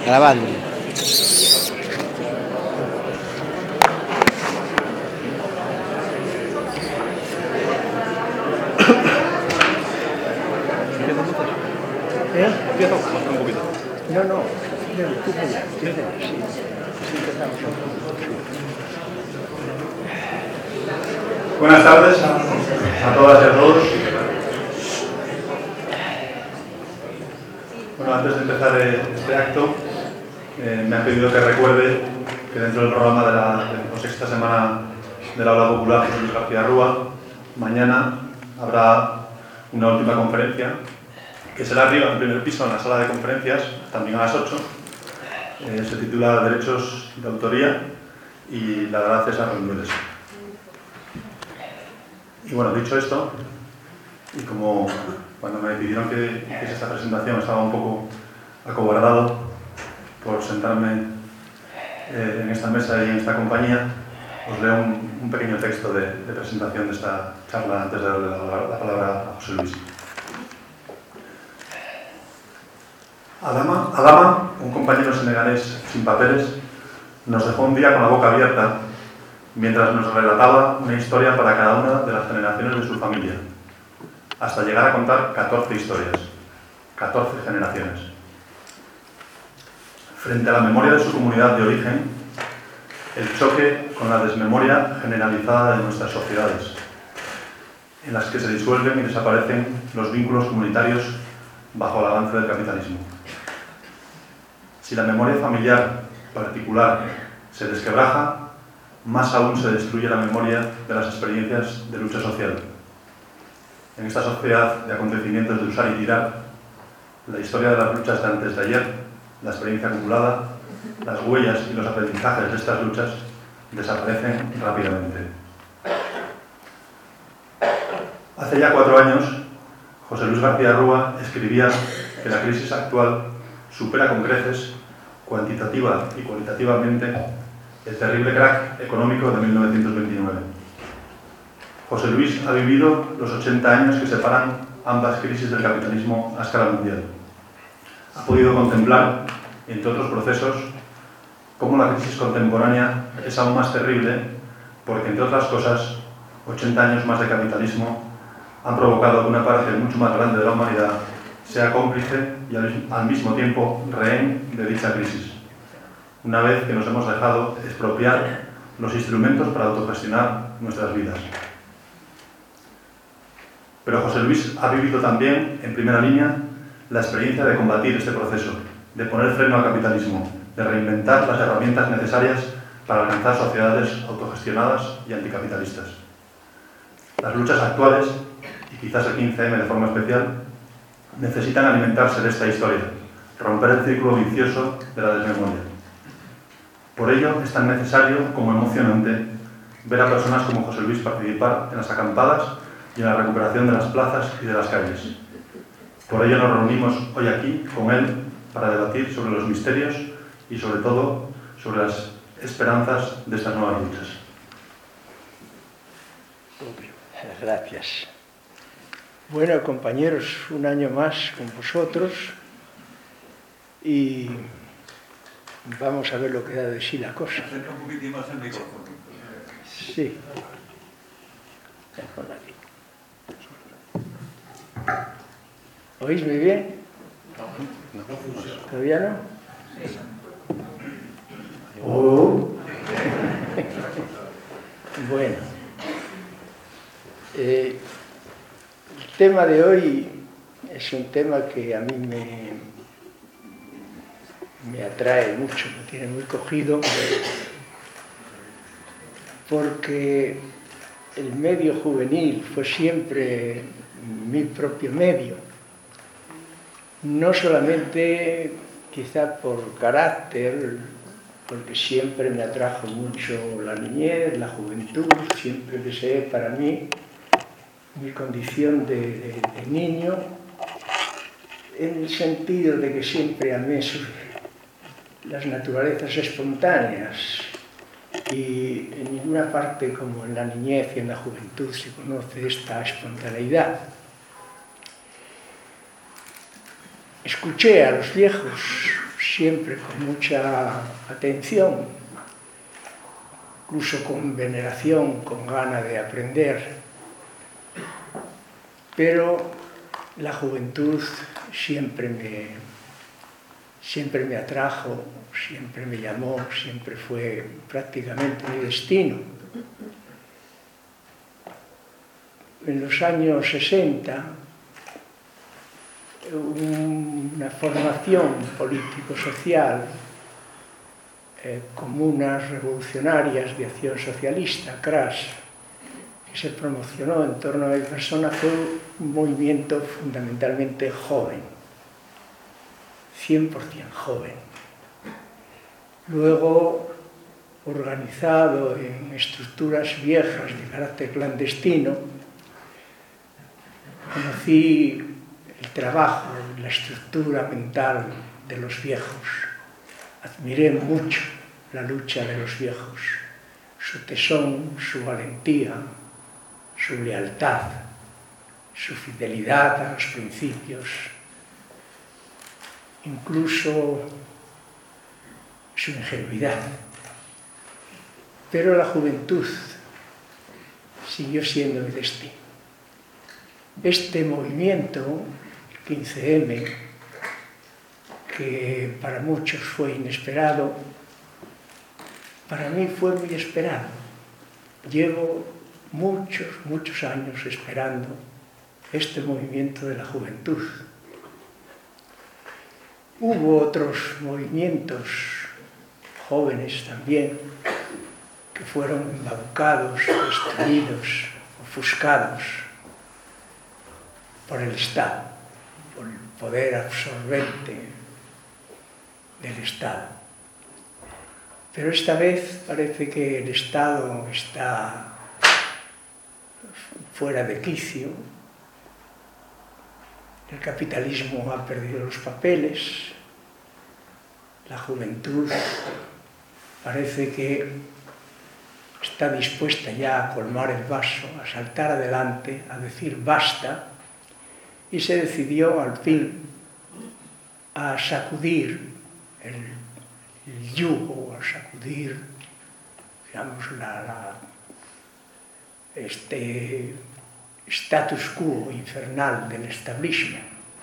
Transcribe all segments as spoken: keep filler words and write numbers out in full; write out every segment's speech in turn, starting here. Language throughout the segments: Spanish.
Grabando. ¿Eh? Empieza un poquito. No, no. Buenas tardes a todas y a todos. Bueno, antes de empezar este acto, eh, me han pedido que recuerde que dentro del programa de la decimosexta semana del Aula Popular José Luis García Rúa, mañana habrá una última conferencia que será arriba, en el primer piso, en la sala de conferencias, también a las ocho. Eh, se titula Derechos de Autoría y la dará César Rendueles. Y bueno, dicho esto, y como cuando me pidieron que hiciese esta presentación estaba un poco acobardado por sentarme eh, en esta mesa y en esta compañía, os leo un, un pequeño texto de, de presentación de esta charla antes de darle la, la palabra a José Luis. Adama, Adama, un compañero senegalés sin papeles, nos dejó un día con la boca abierta mientras nos relataba una historia para cada una de las generaciones de su familia, hasta llegar a contar catorce historias, catorce generaciones. Frente a la memoria de su comunidad de origen, el choque con la desmemoria generalizada de nuestras sociedades, en las que se disuelven y desaparecen los vínculos comunitarios bajo el avance del capitalismo. Si la memoria familiar particular se desquebraja, más aún se destruye la memoria de las experiencias de lucha social. En esta sociedad de acontecimientos de usar y tirar, la historia de las luchas de antes de ayer, la experiencia acumulada, las huellas y los aprendizajes de estas luchas desaparecen rápidamente. Hace ya cuatro años, José Luis García Rúa escribía que la crisis actual supera con creces, cuantitativa y cualitativamente, el terrible crack económico de mil novecientos veintinueve. José Luis ha vivido los ochenta años que separan ambas crisis del capitalismo a escala mundial. Ha podido contemplar, entre otros procesos, cómo la crisis contemporánea es aún más terrible porque, entre otras cosas, ochenta años más de capitalismo han provocado que una parte mucho más grande de la humanidad sea cómplice y al mismo tiempo rehén de dicha crisis, una vez que nos hemos dejado expropiar los instrumentos para autogestionar nuestras vidas. Pero José Luis ha vivido también, en primera línea, la experiencia de combatir este proceso, de poner freno al capitalismo, de reinventar las herramientas necesarias para alcanzar sociedades autogestionadas y anticapitalistas. Las luchas actuales, y quizás el quince eme de forma especial, necesitan alimentarse de esta historia, romper el círculo vicioso de la desmemoria. Por ello, es tan necesario como emocionante ver a personas como José Luis participar en las acampadas y en la recuperación de las plazas y de las calles. Por ello nos reunimos hoy aquí con él para debatir sobre los misterios y, sobre todo, sobre las esperanzas de estas nuevas luchas. Gracias. Bueno, compañeros, un año más con vosotros y vamos a ver lo que da de sí la cosa. Acerca un poquitín más el micrófono. Sí. ¿Oísme bien? No, no. ¿Todavía no? Oh. Bueno. Eh, el tema de hoy es un tema que a mí me, me atrae mucho, me tiene muy cogido, porque el medio juvenil fue siempre mi propio medio, no solamente quizá por carácter, porque siempre me atrajo mucho la niñez, la juventud, siempre deseé para mí mi condición de, de, de niño, en el sentido de que siempre amé las naturalezas espontáneas, y en ninguna parte como en la niñez y en la juventud se conoce esta espontaneidad. Escuché a los viejos siempre con mucha atención, incluso con veneración, con gana de aprender. Pero la juventud siempre me, siempre me atrajo, siempre me llamó, siempre fue prácticamente mi destino. En los años sesenta, una formación político-social, eh, comunas revolucionarias de acción socialista, C R A S, que se promocionó en torno a mi persona, fue un movimiento fundamentalmente joven, cien por cien joven. Luego, organizado en estructuras viejas de carácter clandestino, conocí el trabajo, la estructura mental de los viejos. Admiré mucho la lucha de los viejos, su tesón, su valentía, su lealtad, su fidelidad a los principios, incluso su ingenuidad. Pero la juventud siguió siendo mi destino. Este movimiento, el quince eme, que para muchos fue inesperado, para mí fue muy esperado. Llevo muchos, muchos años esperando este movimiento de la juventud. Hubo otros movimientos jóvenes también que fueron embaucados, destruidos, ofuscados por el Estado, por el poder absorbente del Estado. Pero esta vez parece que el Estado está fuera de quicio, el capitalismo ha perdido los papeles, la juventud parece que está dispuesta ya a colmar el vaso, a saltar adelante, a decir basta, y se decidió al fin a sacudir el, el yugo, a sacudir, digamos, la, la, este status quo infernal del establishment.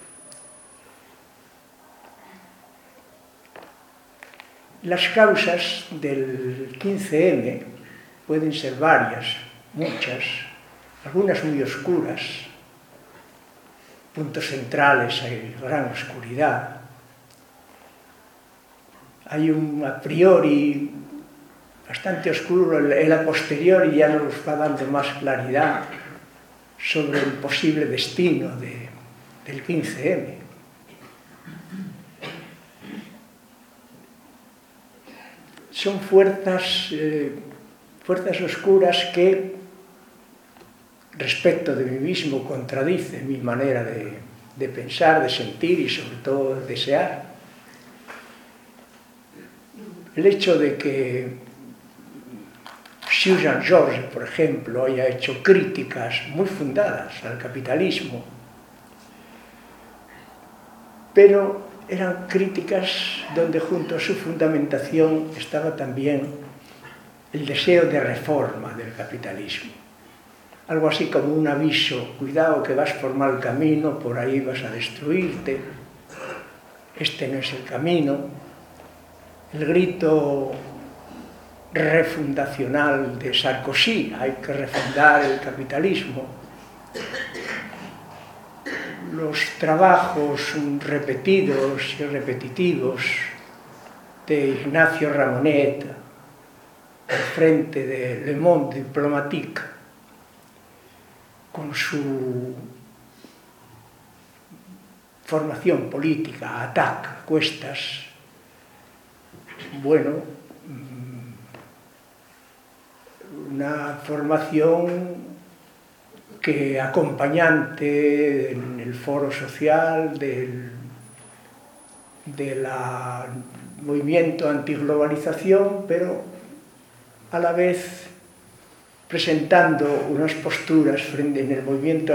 Las causas del quince eme pueden ser varias, muchas, algunas muy oscuras, puntos centrales hay gran oscuridad. Hay un a priori bastante oscuro, el a posteriori ya nos va dando más claridad sobre el posible destino de, del quince eme. Son fuerzas, eh, fuerzas oscuras que, respecto de mí mismo, contradicen mi manera de, de pensar, de sentir y sobre todo de desear. El hecho de que Xu Jean-Georges, por ejemplo, haya hecho críticas muy fundadas al capitalismo, pero eran críticas donde junto a su fundamentación estaba también el deseo de reforma del capitalismo. Algo así como un aviso: cuidado que vas por mal camino, por ahí vas a destruirte, este no es el camino. El grito refundacional de Sarkozy: hay que refundar el capitalismo. Los trabajos repetidos y repetitivos de Ignacio Ramonet al frente de Le Monde Diplomatique, con su formación política, ataca, cuestas, bueno, una formación que acompañante en el foro social del, del movimiento antiglobalización, pero a la vez presentando unas posturas frente en el movimiento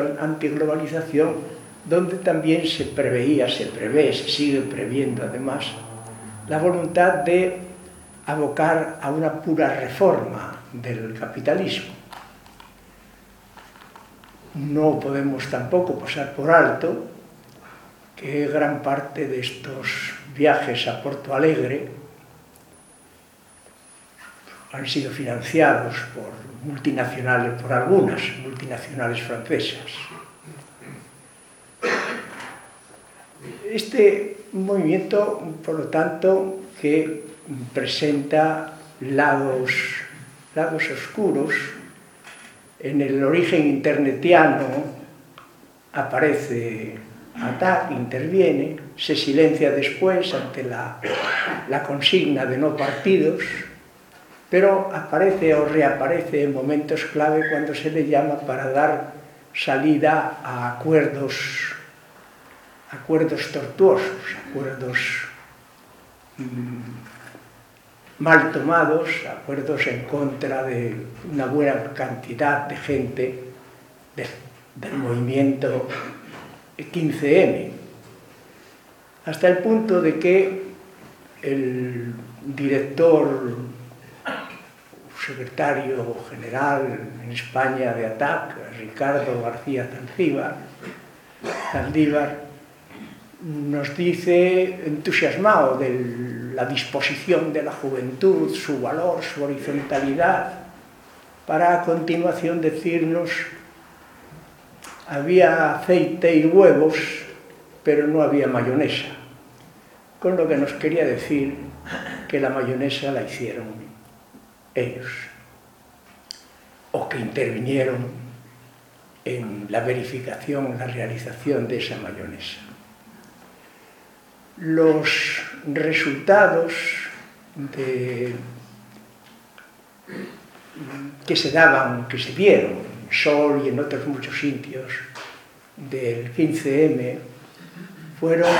antiglobalización donde también se preveía, se prevé, se sigue previendo además la voluntad de abocar a una pura reforma del capitalismo. No podemos tampoco pasar por alto que gran parte de estos viajes a Porto Alegre han sido financiados por multinacionales, por algunas multinacionales francesas. Este movimiento, por lo tanto, que presenta lados, lados oscuros. En el origen internetiano aparece ATTAC, interviene, se silencia después ante la, la consigna de no partidos, pero aparece o reaparece en momentos clave cuando se le llama para dar salida a acuerdos, acuerdos tortuosos, acuerdos mmm, mal tomados, acuerdos en contra de una buena cantidad de gente de, del movimiento quince eme, hasta el punto de que el director, secretario general en España de ATTAC, Ricardo García Zaldívar, Zaldívar nos dice, entusiasmado de la disposición de la juventud, su valor, su horizontalidad, para a continuación decirnos: había aceite y huevos, pero no había mayonesa. Con lo que nos quería decir que la mayonesa la hicieron ellos, o que intervinieron en la verificación, la realización de esa mayonesa. Los resultados de, que se daban, que se dieron en Sol y en otros muchos sitios del quince eme fueron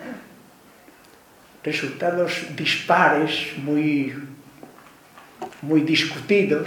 resultados dispares, muy, muy discutidos.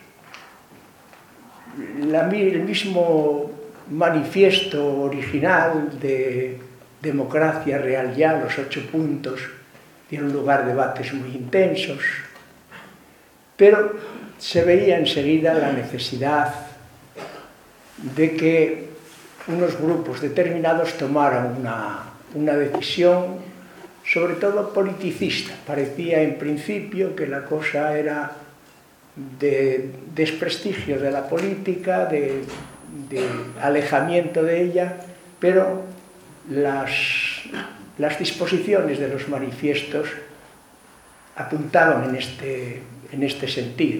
La, el mismo manifiesto original de Democracia Real Ya, los ocho puntos, dieron lugar a debates muy intensos, pero se veía enseguida la necesidad de que unos grupos determinados tomaran una, una decisión, sobre todo politicista. Parecía en principio que la cosa era de desprestigio de la política, de, de alejamiento de ella, pero Las, las disposiciones de los manifiestos apuntaban en este, en este sentido.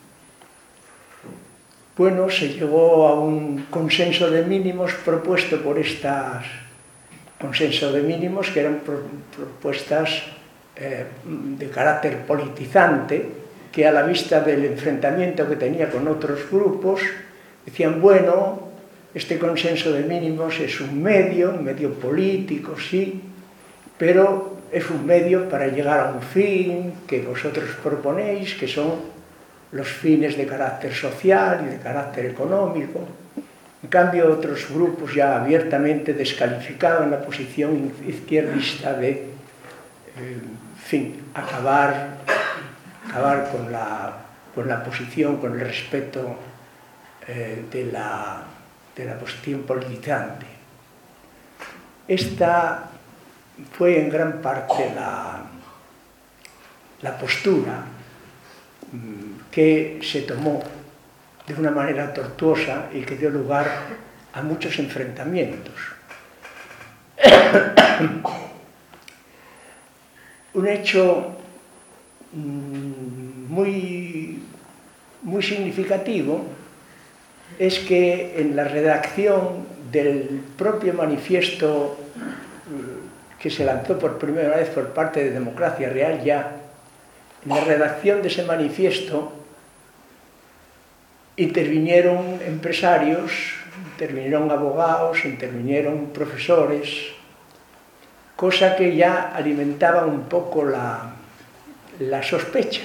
Bueno, se llegó a un consenso de mínimos propuesto por estas consenso de mínimos que eran pro, propuestas eh, de carácter politizante, que a la vista del enfrentamiento que tenía con otros grupos decían: bueno, este consenso de mínimos es un medio, un medio político, sí, pero es un medio para llegar a un fin que vosotros proponéis, que son los fines de carácter social y de carácter económico. En cambio, otros grupos ya abiertamente descalificaban la posición izquierdista de, eh, en fin, acabar, acabar con, la, con la posición, con el respeto eh, de la de la posición politizante. Esta fue en gran parte la, la postura que se tomó de una manera tortuosa y que dio lugar a muchos enfrentamientos. Un hecho muy, muy significativo es que en la redacción del propio manifiesto que se lanzó por primera vez por parte de Democracia Real Ya, en la redacción de ese manifiesto intervinieron empresarios, intervinieron abogados, intervinieron profesores, cosa que ya alimentaba un poco la, la sospecha.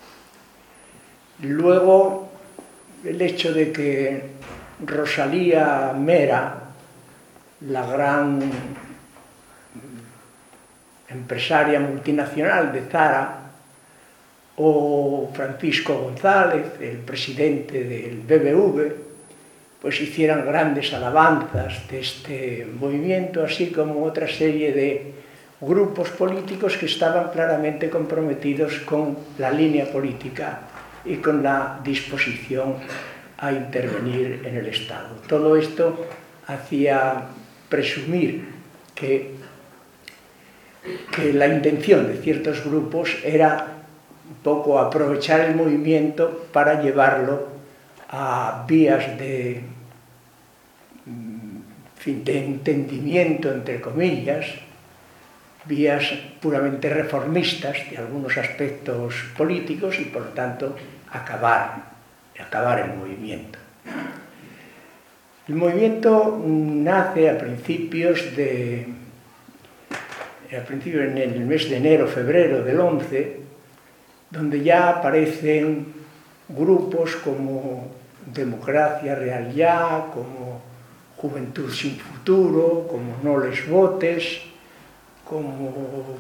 Luego, el hecho de que Rosalía Mera, la gran empresaria multinacional de Zara, o Francisco González, el presidente del B B V, pues hicieran grandes alabanzas de este movimiento, así como otra serie de grupos políticos que estaban claramente comprometidos con la línea política y con la disposición a intervenir en el Estado. Todo esto hacía presumir que, que la intención de ciertos grupos era un poco aprovechar el movimiento para llevarlo a vías de, en fin, de entendimiento, entre comillas, vías puramente reformistas de algunos aspectos políticos y, por lo tanto, acabar, acabar el movimiento. El movimiento nace a principios de, a principios en el mes de enero, febrero del once, donde ya aparecen grupos como Democracia Real Ya, como Juventud Sin Futuro, como No Les Votes, como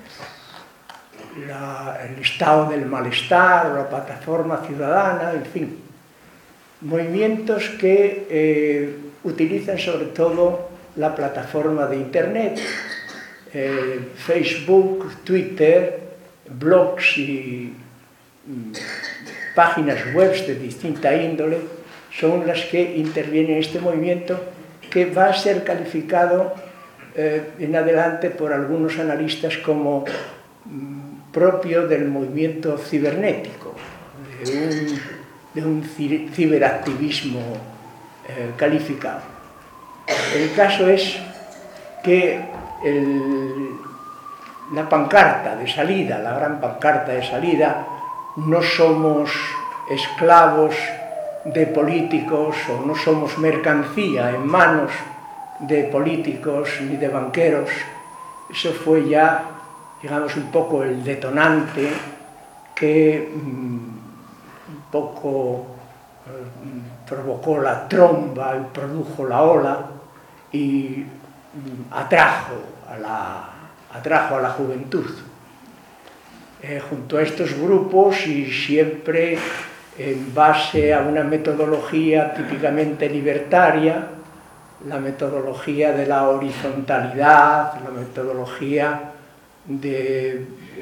la, el Estado del Malestar, la Plataforma Ciudadana, en fin, movimientos que eh, utilizan sobre todo la plataforma de Internet, eh, Facebook, Twitter, blogs y mm, páginas web de distinta índole son las que intervienen en este movimiento, que va a ser calificado eh, en adelante por algunos analistas como mm, propio del movimiento cibernético, de un, de un ciberactivismo eh, calificado. El caso es que el la pancarta de salida, la gran pancarta de salida, no somos esclavos de políticos o no somos mercancía en manos de políticos ni de banqueros. Eso fue ya, digamos, un poco el detonante que um, un poco uh, provocó la tromba y produjo la ola y um, atrajo a la atrajo a la juventud. Eh, junto a estos grupos, y siempre en base a una metodología típicamente libertaria, la metodología de la horizontalidad, la metodología de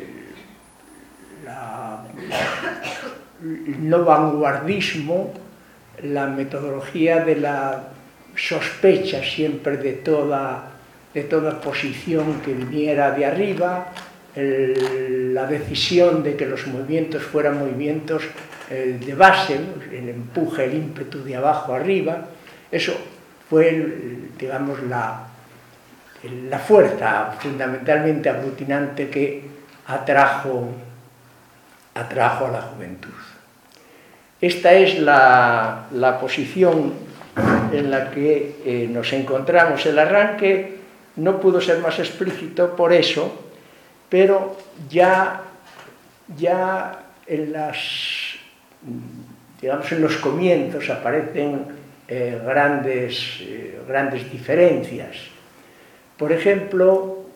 la, el no vanguardismo, la metodología de la sospecha siempre de toda de toda posición que viniera de arriba, el, la decisión de que los movimientos fueran movimientos eh, de base, el empuje, el ímpetu de abajo arriba. Eso fue, el, digamos, la, la fuerza fundamentalmente aglutinante que atrajo, atrajo a la juventud. Esta es la, la posición en la que eh, nos encontramos. El arranque no pudo ser más explícito por eso, pero ya, ya en, las, digamos, en los comienzos aparecen eh, grandes, eh, grandes diferencias. Por ejemplo,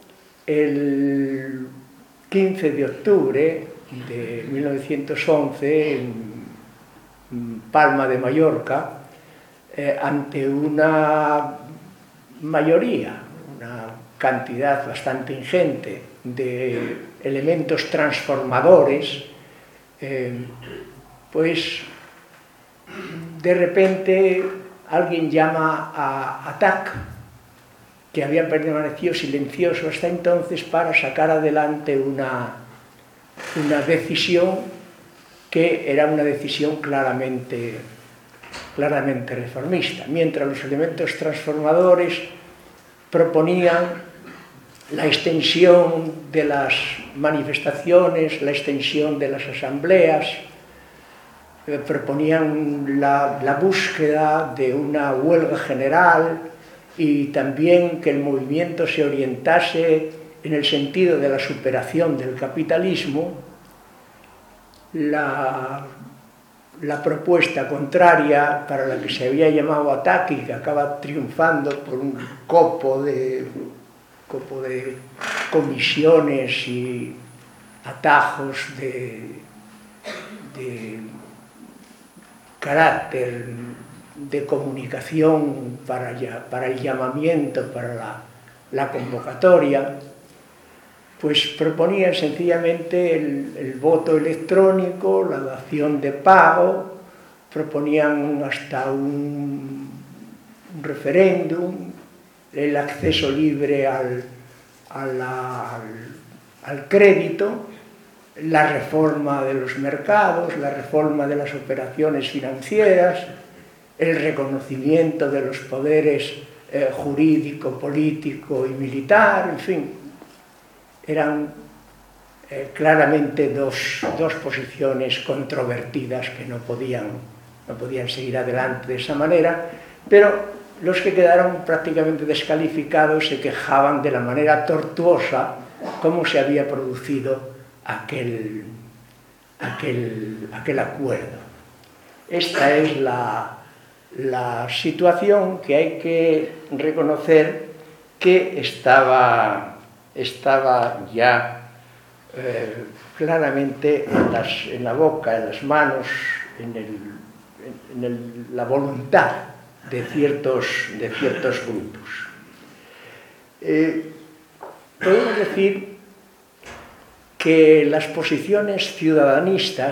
el quince de octubre de mil novecientos once, en Palma de Mallorca, eh, ante una mayoría, una cantidad bastante ingente de elementos transformadores, eh, pues de repente alguien llama a A T A C, que había permanecido silencioso hasta entonces, para sacar adelante una, una decisión que era una decisión claramente, claramente reformista, mientras los elementos transformadores proponían la extensión de las manifestaciones, la extensión de las asambleas, eh, proponían la, la búsqueda de una huelga general y también que el movimiento se orientase en el sentido de la superación del capitalismo. La, la propuesta contraria, para la que se había llamado A T A C y que acaba triunfando por un copo de como de comisiones y atajos de, de carácter de comunicación para, para el llamamiento, para la, la convocatoria, pues proponían sencillamente el, el voto electrónico, la dación de pago, proponían hasta un, un referéndum, el acceso libre al, a la, al, al crédito, la reforma de los mercados, la reforma de las operaciones financieras, el reconocimiento de los poderes eh, jurídico, político y militar, en fin. Eran eh, claramente dos, dos posiciones controvertidas que no podían, no podían seguir adelante de esa manera, pero los que quedaron prácticamente descalificados se quejaban de la manera tortuosa como se había producido aquel, aquel, aquel acuerdo. Esta es la, la situación que hay que reconocer que estaba, estaba ya eh, claramente en, las, en la boca, en las manos, en, el, en el, la voluntad de ciertos, de ciertos grupos. Eh, podemos decir que las posiciones ciudadanistas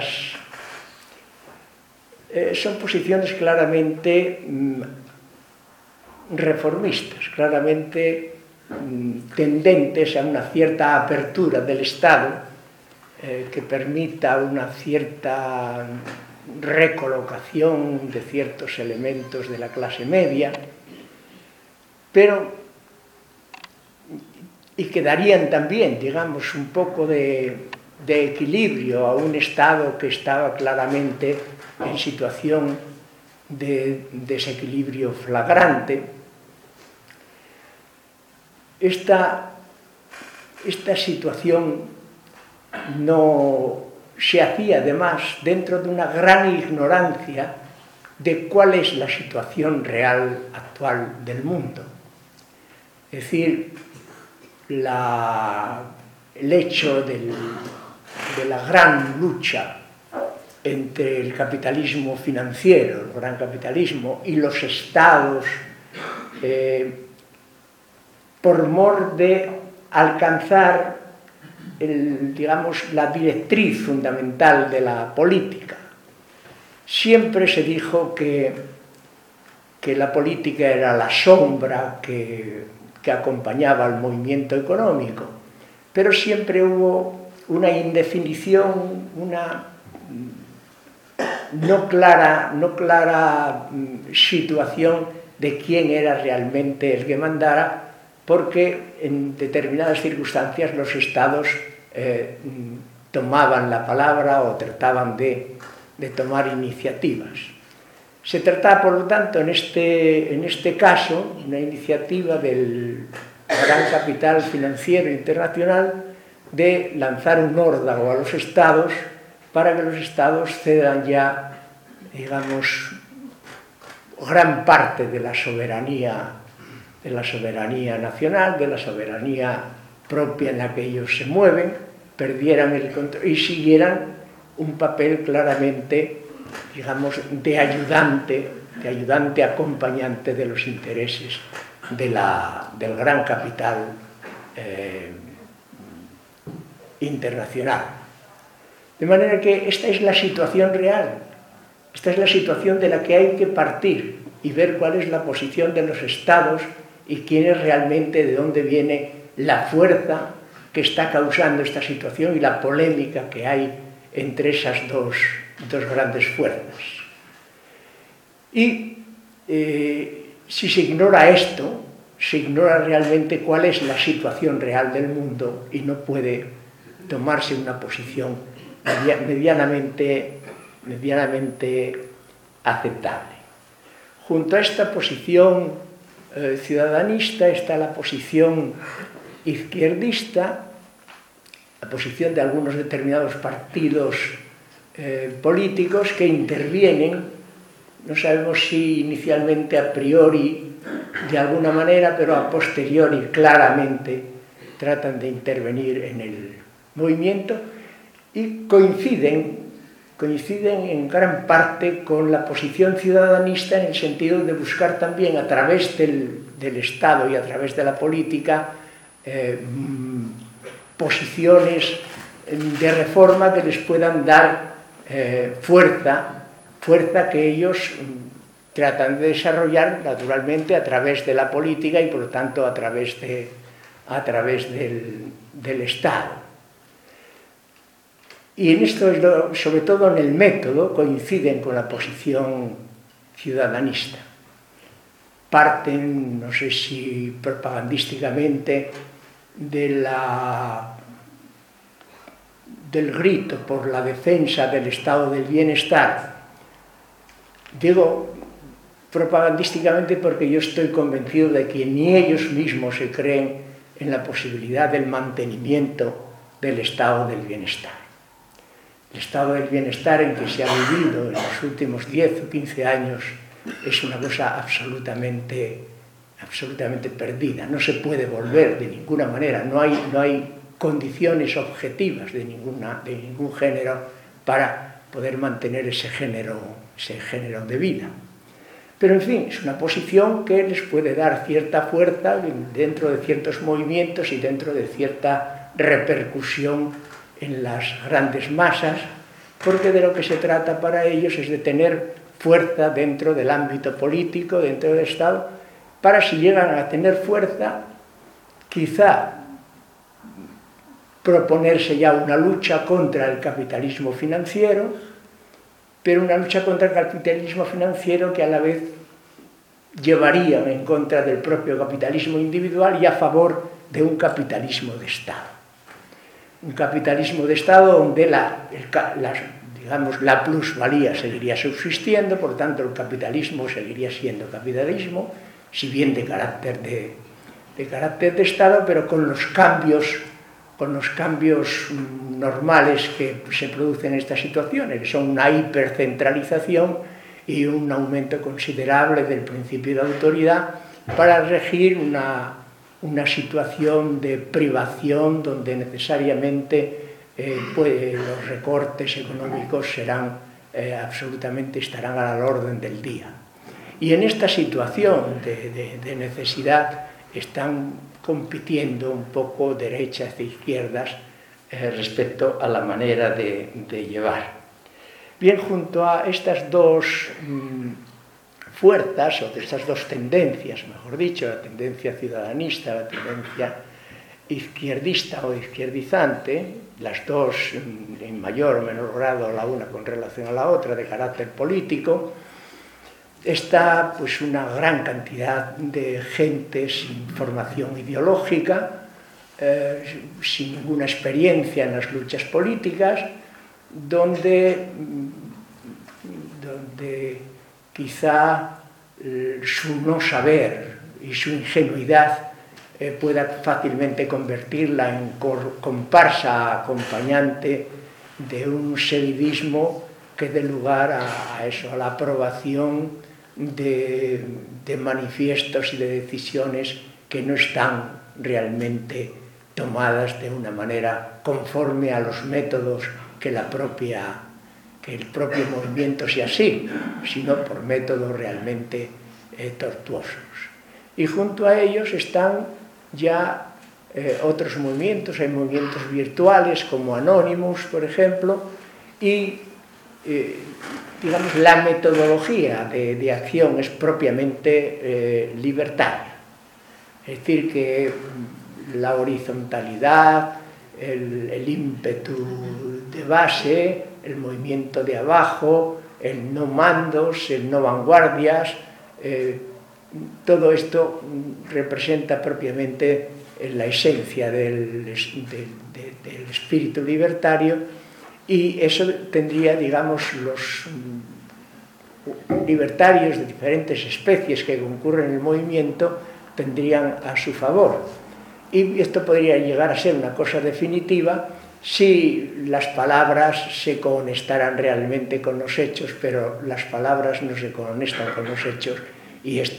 eh, son posiciones claramente mm, reformistas, claramente mm, tendentes a una cierta apertura del Estado eh, que permita una cierta recolocación de ciertos elementos de la clase media, pero y que darían también, digamos, un poco de, de equilibrio a un Estado que estaba claramente en situación de desequilibrio flagrante. Esta, esta situación no se hacía además dentro de una gran ignorancia de cuál es la situación real actual del mundo. Es decir, la, el hecho del, de la gran lucha entre el capitalismo financiero, el gran capitalismo, y los estados, eh, por mor de alcanzar el, digamos, la directriz fundamental de la política. Siempre se dijo que, que la política era la sombra que, que acompañaba al movimiento económico, pero siempre hubo una indefinición, una no clara, no clara situación de quién era realmente el que mandara, porque en determinadas circunstancias los estados eh, tomaban la palabra o trataban de, de tomar iniciativas. Se trataba, por lo tanto, en este, en este caso, una iniciativa del gran capital financiero internacional de lanzar un órdago a los estados para que los estados cedan ya, digamos, gran parte de la soberanía de la soberanía nacional, de la soberanía propia en la que ellos se mueven, perdieran el control y siguieran un papel claramente, digamos, de ayudante, de ayudante acompañante de los intereses de la, del gran capital eh, internacional. De manera que esta es la situación real, esta es la situación de la que hay que partir y ver cuál es la posición de los estados y quién es realmente, de dónde viene la fuerza que está causando esta situación y la polémica que hay entre esas dos, dos grandes fuerzas. Y eh, si se ignora esto, se ignora realmente cuál es la situación real del mundo y no puede tomarse una posición medianamente, medianamente aceptable. Junto a esta posición eh, ciudadanista está la posición izquierdista, la posición de algunos determinados partidos eh, políticos que intervienen, no sabemos si inicialmente a priori de alguna manera, pero a posteriori claramente tratan de intervenir en el movimiento y coinciden, coinciden en gran parte con la posición ciudadanista en el sentido de buscar también a través del, del Estado y a través de la política eh, posiciones de reforma que les puedan dar eh, fuerza, fuerza que ellos tratan de desarrollar naturalmente a través de la política y por lo tanto a través, de, a través del, del Estado. Y en esto, sobre todo en el método, coinciden con la posición ciudadanista. Parten, no sé si propagandísticamente, de la, del grito por la defensa del estado del bienestar. Digo propagandísticamente porque yo estoy convencido de que ni ellos mismos se creen en la posibilidad del mantenimiento del estado del bienestar. El estado del bienestar en que se ha vivido en los últimos diez o quince años es una cosa absolutamente, absolutamente perdida. No se puede volver de ninguna manera, no hay, no hay condiciones objetivas de, ninguna, de ningún género para poder mantener ese género, ese género de vida. Pero, en fin, es una posición que les puede dar cierta fuerza dentro de ciertos movimientos y dentro de cierta repercusión en las grandes masas, porque de lo que se trata para ellos es de tener fuerza dentro del ámbito político, dentro del Estado, para si llegan a tener fuerza, quizá proponerse ya una lucha contra el capitalismo financiero, pero una lucha contra el capitalismo financiero que a la vez llevaría en contra del propio capitalismo individual y a favor de un capitalismo de Estado. Un capitalismo de Estado donde la, el, la, digamos, la plusvalía seguiría subsistiendo, por tanto el capitalismo seguiría siendo capitalismo, si bien de carácter de, de, carácter de Estado, pero con los cambios, con los cambios normales que se producen en estas situaciones, que son una hipercentralización y un aumento considerable del principio de autoridad para regir una una situación de privación donde necesariamente eh, pues, los recortes económicos serán eh, absolutamente estarán a la orden del día. Y en esta situación de, de, de necesidad están compitiendo un poco derechas e izquierdas eh, respecto a la manera de, de llevar. Bien, junto a estas dos mmm, fuerzas, o de estas dos tendencias, mejor dicho, la tendencia ciudadanista, la tendencia izquierdista o izquierdizante, las dos en mayor o menor grado la una con relación a la otra de carácter político, está pues una gran cantidad de gente sin formación ideológica, eh, sin ninguna experiencia en las luchas políticas, donde, donde quizá eh, su no saber y su ingenuidad eh, pueda fácilmente convertirla en comparsa acompañante de un seguidismo que dé lugar a, a eso, a la aprobación de, de manifiestos y de decisiones que no están realmente tomadas de una manera conforme a los métodos que la propia que el propio movimiento sea así, sino por métodos realmente eh, tortuosos. Y junto a ellos están ya eh, otros movimientos, hay movimientos virtuales como Anonymous, por ejemplo, y eh, digamos la metodología de, de acción es propiamente eh, libertaria. Es decir, que la horizontalidad, el, el ímpetu de base, el movimiento de abajo, el no mandos, el no vanguardias, eh, todo esto representa propiamente la esencia del, de, de, del espíritu libertario, y eso tendría, digamos, los libertarios de diferentes especies que concurren en el movimiento tendrían a su favor. Y esto podría llegar a ser una cosa definitiva si las palabras se conectaran realmente con los hechos, pero las palabras no se conectan con los hechos y esto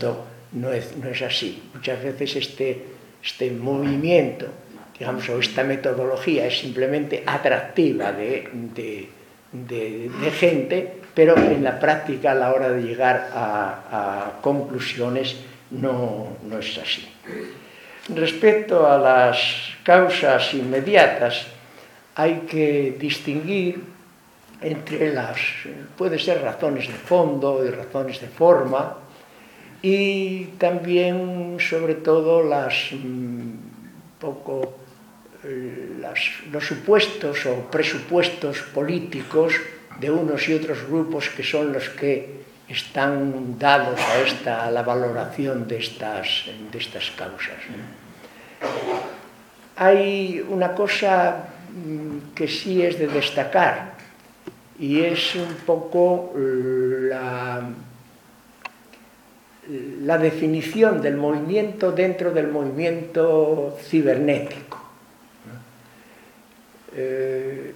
no es, no es así. Muchas veces este, este movimiento, digamos, o esta metodología es simplemente atractiva de, de, de, de gente, pero en la práctica, a la hora de llegar a, a conclusiones, no, no es así. Respecto a las causas inmediatas, hay que distinguir entre las, puede ser razones de fondo y razones de forma, y también, sobre todo, las un poco las, los supuestos o presupuestos políticos de unos y otros grupos que son los que están dados a, esta, a la valoración de estas, de estas causas. Hay una cosa que sí es de destacar, y es un poco la, la definición del movimiento dentro del movimiento cibernético. Eh,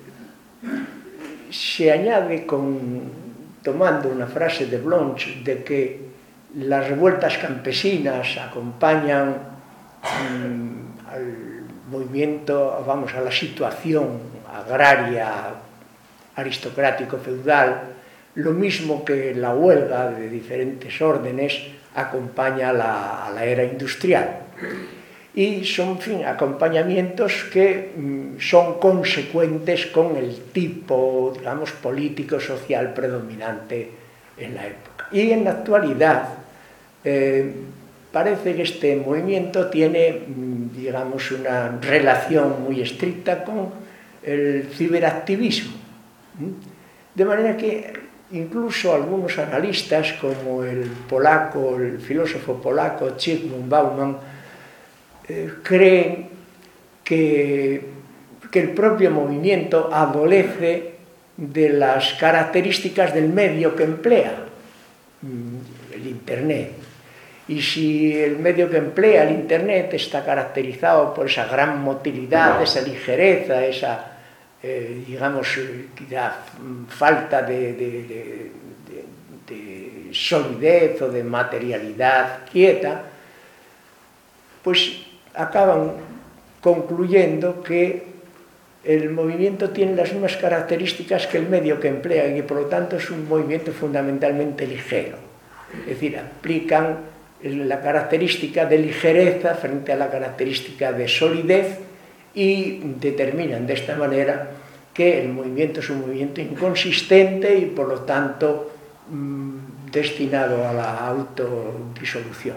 se añade, con, tomando una frase de Blanche, de que las revueltas campesinas acompañan mmm, al movimiento, vamos, a la situación agraria aristocrático-feudal, lo mismo que la huelga de diferentes órdenes acompaña a la, a la era industrial. Y son, en fin, acompañamientos que mm, son consecuentes con el tipo, digamos, político-social predominante en la época. Y en la actualidad eh, parece que este movimiento tiene, digamos, una relación muy estricta con el ciberactivismo. De manera que incluso algunos analistas, como el polaco, el filósofo polaco Zygmunt Bauman, eh, creen que, que el propio movimiento adolece de las características del medio que emplea, el Internet. Y si el medio que emplea el Internet está caracterizado por esa gran motilidad, esa ligereza, esa, eh, digamos, quizá falta de, de, de, de, de solidez o de materialidad quieta, pues acaban concluyendo que el movimiento tiene las mismas características que el medio que emplea y que por lo tanto es un movimiento fundamentalmente ligero. Es decir, aplican la característica de ligereza frente a la característica de solidez y determinan de esta manera que el movimiento es un movimiento inconsistente y por lo tanto mmm, destinado a la autodisolución.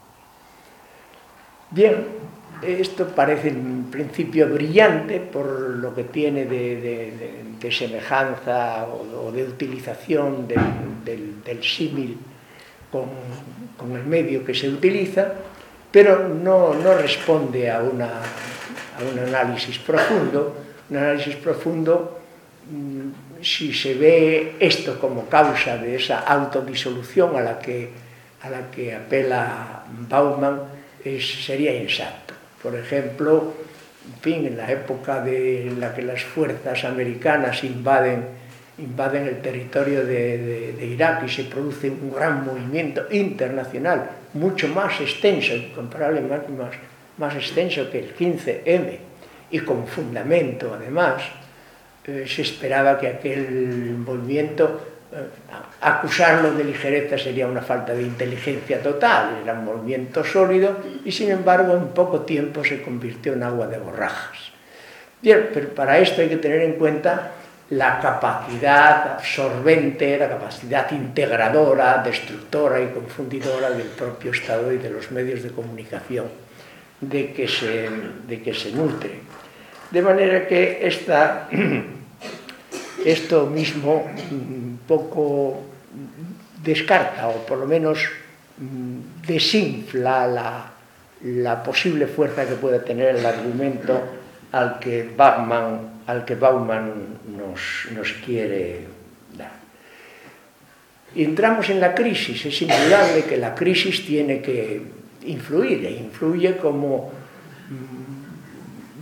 Bien, esto parece en principio brillante por lo que tiene de, de, de, de semejanza o, o de utilización del, del, del símil con, con el medio que se utiliza, pero no, no responde a, una, a un análisis profundo. Un análisis profundo, si se ve esto como causa de esa autodisolución a la que, a la que apela Bauman, es, sería inexacto. Por ejemplo, en fin, en la época de, en la que las fuerzas americanas invaden, invaden el territorio de, de, de Irak y se produce un gran movimiento internacional, mucho más extenso, incomparablemente más, más extenso que el quince eme, y con fundamento, además, eh, se esperaba que aquel movimiento, eh, acusarlo de ligereza sería una falta de inteligencia total, era un movimiento sólido y sin embargo en poco tiempo se convirtió en agua de borrajas. Bien, pero para esto hay que tener en cuenta la capacidad absorbente, la capacidad integradora, destructora y confundidora del propio Estado y de los medios de comunicación de que se, de que se nutre. De manera que esta, esto mismo un poco descarta, o por lo menos desinfla la, la posible fuerza que pueda tener el argumento al que Bauman, al que Bauman nos, nos quiere dar. Y entramos en la crisis. Es indudable que la crisis tiene que influir, e influye como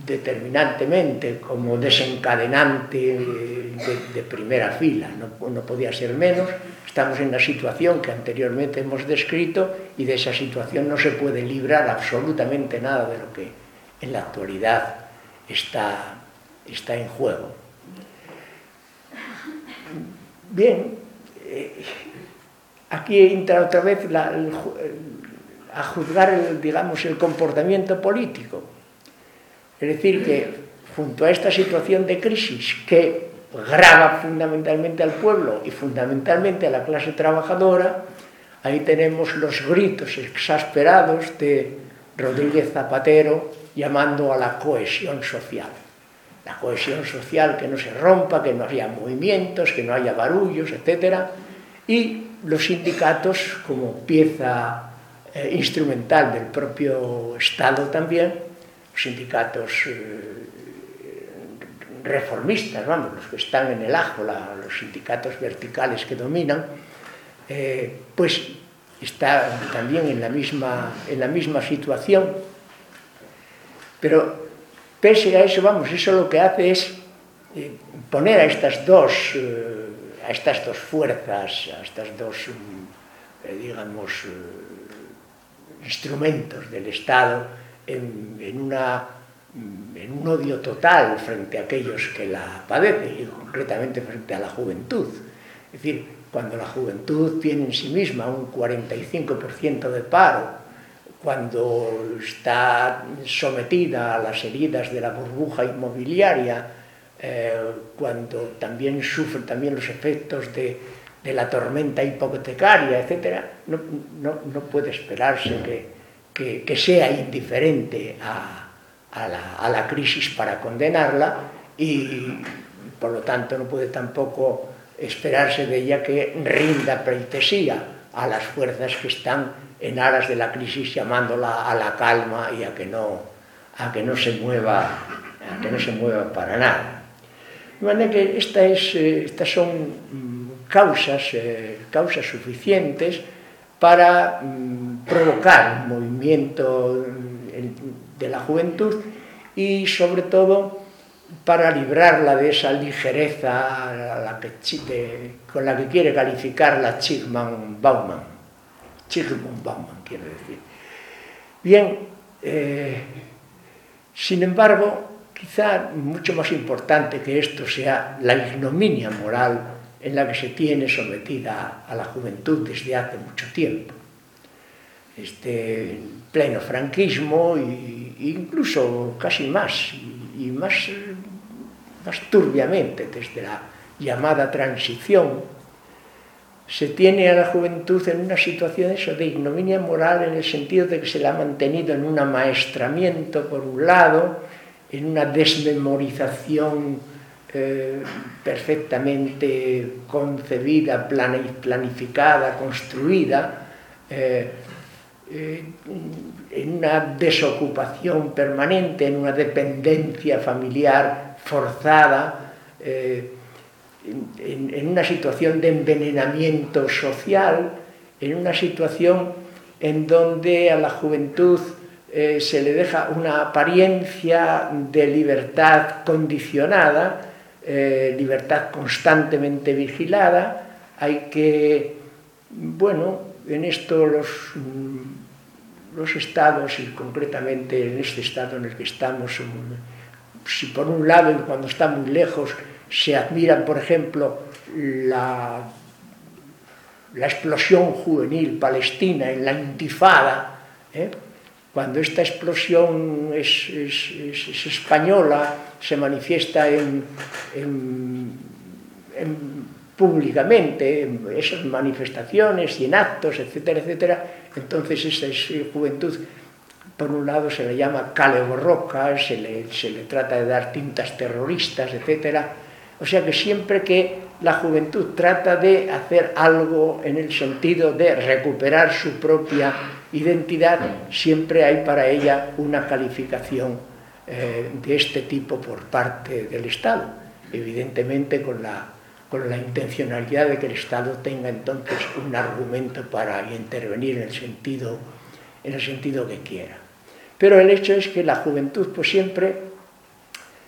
determinantemente como desencadenante de, de primera fila, no, no podía ser menos. Estamos en la situación que anteriormente hemos descrito y de esa situación no se puede librar absolutamente nada de lo que en la actualidad está, está en juego. Bien, eh, aquí entra otra vez la, el, a juzgar el, digamos, el comportamiento político. Es decir, que junto a esta situación de crisis que grava fundamentalmente al pueblo y fundamentalmente a la clase trabajadora, ahí tenemos los gritos exasperados de Rodríguez Zapatero llamando a la cohesión social. La cohesión social, que no se rompa, que no haya movimientos, que no haya barullos, etcétera. Y los sindicatos, como pieza eh, instrumental del propio Estado también, los sindicatos eh, reformistas, vamos, los que están en el ajo, la, los sindicatos verticales que dominan, eh, pues está también en la misma, en la misma situación. Pero pese a eso, vamos, eso lo que hace es eh, poner a estas dos, eh, a estas dos fuerzas, a estas dos, eh, digamos, eh, instrumentos del Estado en, en, una, en un odio total frente a aquellos que la padecen, y concretamente frente a la juventud. Es decir, cuando la juventud tiene en sí misma un cuarenta y cinco por ciento de paro, cuando está sometida a las heridas de la burbuja inmobiliaria, eh, cuando también sufre también los efectos de, de la tormenta hipotecaria, etcétera, no, no, no puede esperarse que, que, que sea indiferente a, a, la, a la crisis para condenarla, y por lo tanto no puede tampoco esperarse de ella que rinda pleitesía a las fuerzas que están en aras de la crisis, llamándola a la calma y a que no, a que no se mueva, a que no se mueva para nada. De manera que esta es, eh, estas son causas, eh, causas suficientes para mm, provocar un movimiento de la juventud y, sobre todo, para librarla de esa ligereza a la que, de, con la que quiere calificarla Zygmunt-Bauman. Zygmunt-Bauman, quiero decir. Bien, eh, sin embargo, quizá mucho más importante que esto sea la ignominia moral en la que se tiene sometida a la juventud desde hace mucho tiempo. Este pleno franquismo e incluso casi más, y más, más turbiamente desde la llamada transición, se tiene a la juventud en una situación eso, de ignominia moral, en el sentido de que se la ha mantenido en un amaestramiento, por un lado, en una desmemorización eh, perfectamente concebida, planificada, construida, eh, eh, en una desocupación permanente, en una dependencia familiar forzada, eh, En, en una situación de envenenamiento social, en una situación en donde a la juventud eh, se le deja una apariencia de libertad condicionada, eh, libertad constantemente vigilada. Hay que, bueno, en esto los, los estados, y concretamente en este estado en el que estamos, si por un lado, y cuando está muy lejos, se admiran, por ejemplo, la, la explosión juvenil palestina en la Intifada, ¿eh? Cuando esta explosión es, es, es, es española, se manifiesta en, en, en, públicamente, en esas manifestaciones y en actos, etcétera, etcétera, entonces esa es juventud. Por un lado se le llama cale borroca, se le, se le trata de dar tintas terroristas, etcétera. O sea que siempre que la juventud trata de hacer algo en el sentido de recuperar su propia identidad, siempre hay para ella una calificación eh, de este tipo por parte del Estado, evidentemente con la, con la intencionalidad de que el Estado tenga entonces un argumento para intervenir en el sentido, en el sentido que quiera. Pero el hecho es que la juventud pues siempre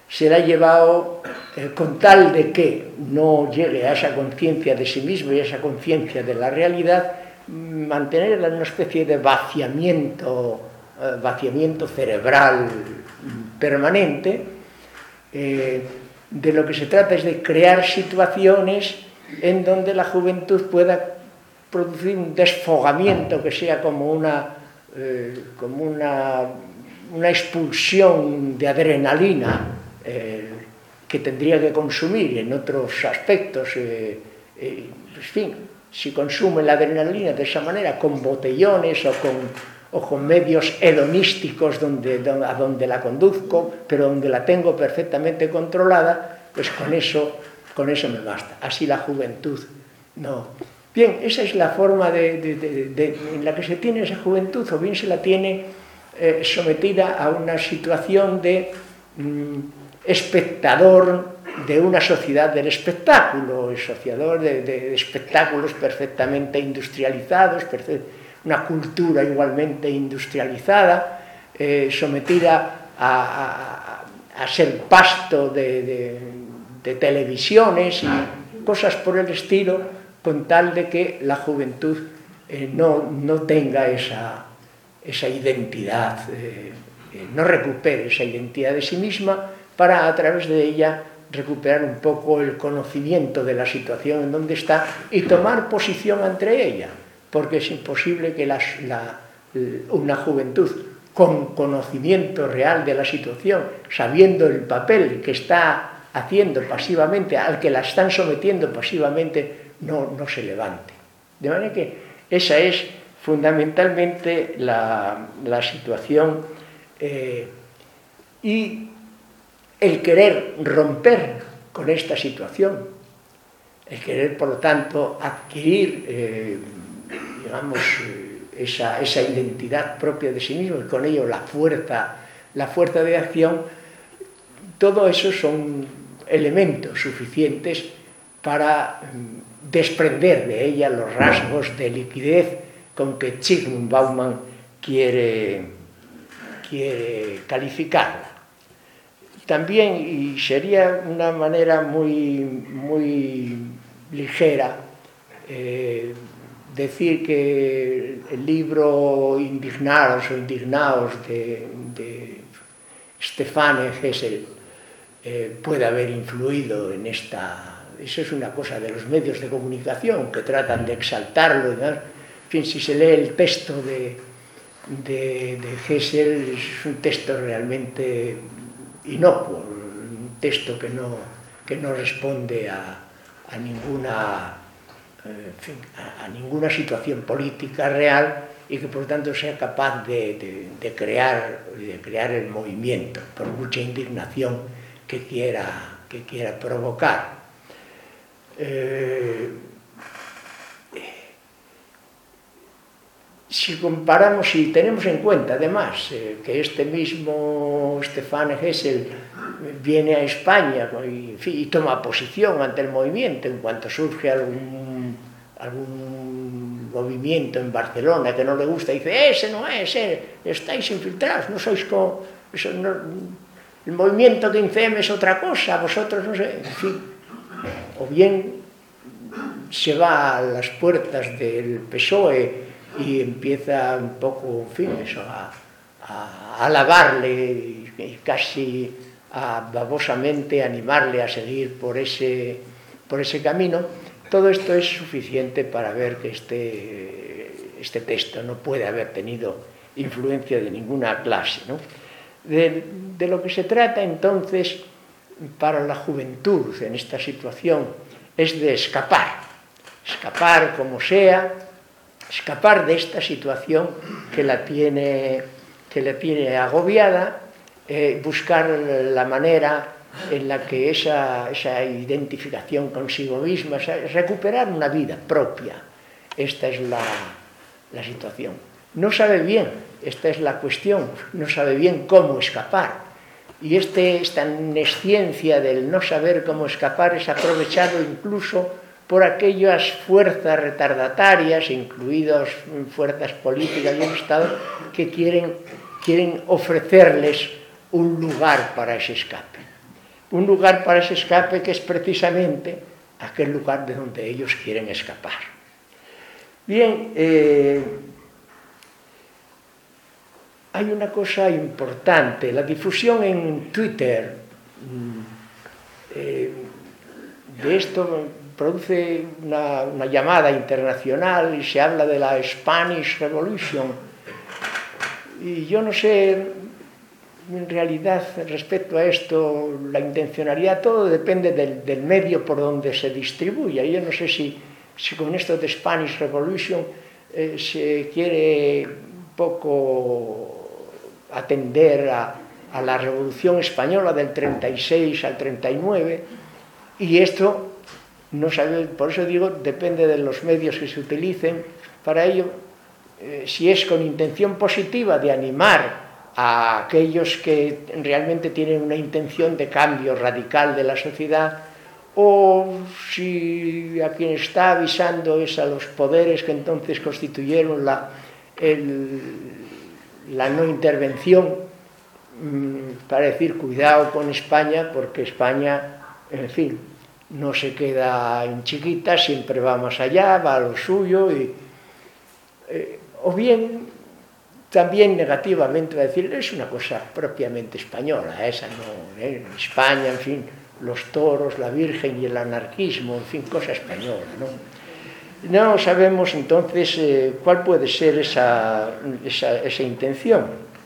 se la ha llevado eh, con tal de que no llegue a esa conciencia de sí mismo y a esa conciencia de la realidad, mantenerla en una especie de vaciamiento, eh, vaciamiento cerebral permanente. Eh, de lo que se trata es de crear situaciones en donde la juventud pueda producir un desfogamiento que sea como una, eh, como una, una expulsión de adrenalina eh, que tendría que consumir en otros aspectos. Eh, eh, en fin, si consume la adrenalina de esa manera, con botellones o con, o con medios hedonísticos donde, donde, a donde la conduzco, pero donde la tengo perfectamente controlada, pues con eso, con eso me basta. Así la juventud no. Bien, esa es la forma de, de, de, de, en la que se tiene esa juventud, o bien se la tiene eh, sometida a una situación de mm, espectador de una sociedad del espectáculo, espectador de, de, de espectáculos perfectamente industrializados, perfect, una cultura igualmente industrializada, eh, sometida a, a, a ser pasto de, de, de televisiones y cosas por el estilo, con tal de que la juventud eh, no, no tenga esa, esa identidad, eh, eh, no recupere esa identidad de sí misma, para a través de ella recuperar un poco el conocimiento de la situación en donde está y tomar posición ante ella, porque es imposible que las, la, una juventud con conocimiento real de la situación, sabiendo el papel que está haciendo pasivamente, al que la están sometiendo pasivamente, no, no se levante. De manera que esa es fundamentalmente la, la situación, eh, y el querer romper con esta situación, el querer, por lo tanto, adquirir, eh, digamos, esa, esa identidad propia de sí mismo y con ello la fuerza, la fuerza de acción, todo eso son elementos suficientes para desprender de ella los rasgos de liquidez con que Zygmunt Bauman quiere, quiere calificarla. También, y sería una manera muy, muy ligera, eh, decir que el libro Indignados o Indignados de, de Stefan Hessel eh, puede haber influido en esta. Eso es una cosa de los medios de comunicación que tratan de exaltarlo. ¿No? En fin, si se lee el texto de, de, de Hessel, es un texto realmente inocuo, un texto que no, que no responde a, a, ninguna, en fin, a, a ninguna situación política real y que por tanto sea capaz de, de, de, crear, de crear el movimiento, por mucha indignación que quiera, que quiera provocar. Eh, si comparamos, si tenemos en cuenta además eh, que este mismo Stefan Hessel viene a España y, en fin, y toma posición ante el movimiento en cuanto surge algún, algún movimiento en Barcelona que no le gusta, dice, ese no es, eh, estáis infiltrados, no sois como, eso no, el movimiento quince eme es otra cosa, vosotros no sé, en fin. O bien se va a las puertas del P S O E y empieza un poco, en fin, eso, a, a alabarle y, y casi a babosamente animarle a seguir por ese, por ese camino. Todo esto es suficiente para ver que este, este texto no puede haber tenido influencia de ninguna clase, ¿no? De, de lo que se trata entonces para la juventud en esta situación es de escapar, escapar como sea, escapar de esta situación que la tiene, que la tiene agobiada, eh, buscar la manera en la que esa, esa identificación consigo misma, recuperar una vida propia. Esta es la, la situación. No sabe bien, esta es la cuestión, no sabe bien cómo escapar. Y este, esta nesciencia del no saber cómo escapar es aprovechado incluso por aquellas fuerzas retardatarias, incluidas fuerzas políticas y el Estado, que quieren, quieren ofrecerles un lugar para ese escape. un lugar para ese escape que es precisamente aquel lugar de donde ellos quieren escapar. Bien, eh, hay una cosa importante, la difusión en Twitter eh, de esto produce una, una llamada internacional y se habla de la Spanish Revolution. Y yo no sé, en realidad, respecto a esto, la intencionalidad, todo depende del, del medio por donde se distribuya. Yo no sé si, si con esto de Spanish Revolution eh, se quiere un poco atender a, a la Revolución Española del treinta y seis al treinta y nueve, y esto, no sabe, por eso digo, depende de los medios que se utilicen. Para ello, eh, si es con intención positiva de animar a aquellos que realmente tienen una intención de cambio radical de la sociedad, o si a quien está avisando es a los poderes que entonces constituyeron la, el, la no intervención, mmm, para decir cuidado con España, porque España, en fin, no se queda en chiquita, siempre va más allá, va a lo suyo, y, eh, o bien también negativamente va a decir, es una cosa propiamente española, esa no, ¿eh? En España, en fin, los toros, la Virgen y el anarquismo, en fin, cosa española, ¿no? No sabemos entonces eh, cuál puede ser esa, esa, esa intención.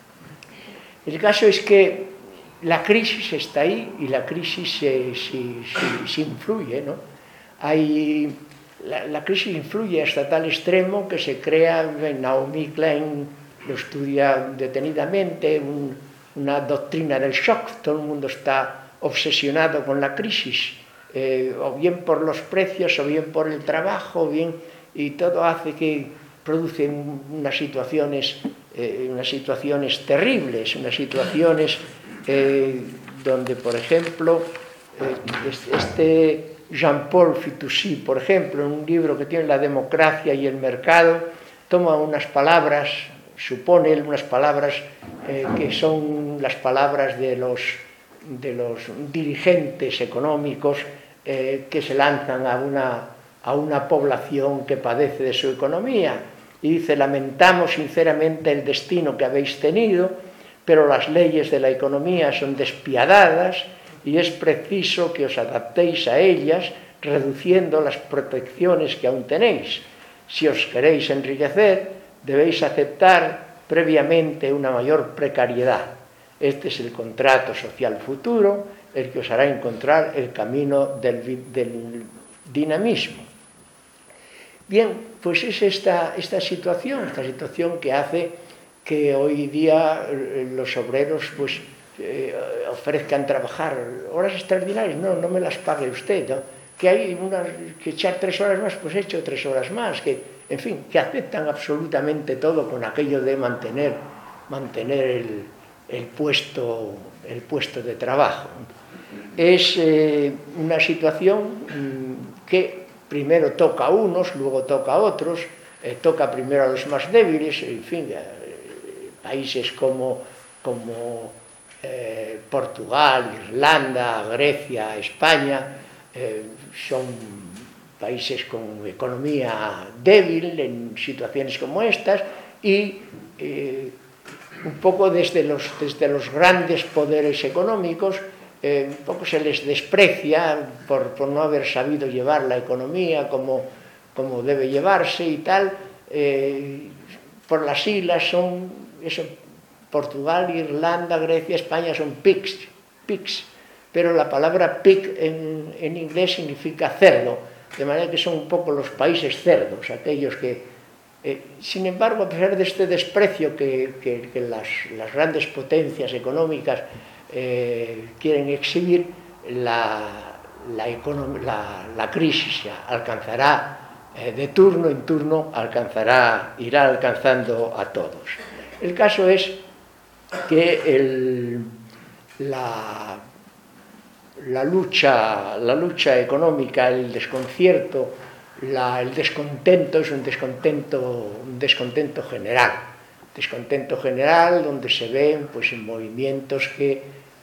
El caso es que la crisis está ahí y la crisis se, se, se, se influye, ¿no? Hay, la, la crisis influye hasta tal extremo que se crea, Naomi Klein lo estudia detenidamente, un, una doctrina del shock. Todo el mundo está obsesionado con la crisis, eh, o bien por los precios, o bien por el trabajo, o bien, y todo hace que produce unas situaciones, eh, unas situaciones terribles, unas situaciones eh, donde, por ejemplo, eh, este Jean-Paul Fitoussi, por ejemplo, en un libro que tiene La democracia y el mercado, toma unas palabras, supone unas palabras eh, que son las palabras de los, de los dirigentes económicos eh, que se lanzan a una, a una población que padece de su economía. Y dice, lamentamos sinceramente el destino que habéis tenido, pero las leyes de la economía son despiadadas y es preciso que os adaptéis a ellas, reduciendo las protecciones que aún tenéis. Si os queréis enriquecer, debéis aceptar previamente una mayor precariedad. Este es el contrato social futuro, el que os hará encontrar el camino del, del dinamismo. Bien, pues es esta, esta situación, esta situación que hace que hoy día los obreros pues, eh, ofrezcan trabajar horas extraordinarias. No, no me las pague usted, ¿no? Que hay unas, que echar tres horas más, pues he hecho tres horas más, que, en fin, que aceptan absolutamente todo con aquello de mantener, mantener el, el, puesto, el puesto de trabajo. Es eh, una situación mmm, que primero toca a unos, luego toca a otros, eh, toca primero a los más débiles, en fin, eh, países como, como eh, Portugal, Irlanda, Grecia, España, eh, son países con economía débil en situaciones como estas, y eh, un poco desde los, desde los grandes poderes económicos eh, un poco se les desprecia por, por no haber sabido llevar la economía como, como debe llevarse y tal. Eh, por las siglas son eso, Portugal, Irlanda, Grecia, España son P I Cs, P I Cs, pero la palabra P I C en, en inglés significa cerdo, de manera que son un poco los países cerdos, aquellos que Eh, sin embargo, a pesar de este desprecio que, que, que las, las grandes potencias económicas eh, quieren exhibir, la, la, la, la crisis alcanzará eh, de turno en turno, alcanzará, irá alcanzando a todos. El caso es que el, la, la, lucha, la lucha económica, el desconcierto, La, el descontento es un descontento, un descontento general, descontento general donde se ven pues, movimientos que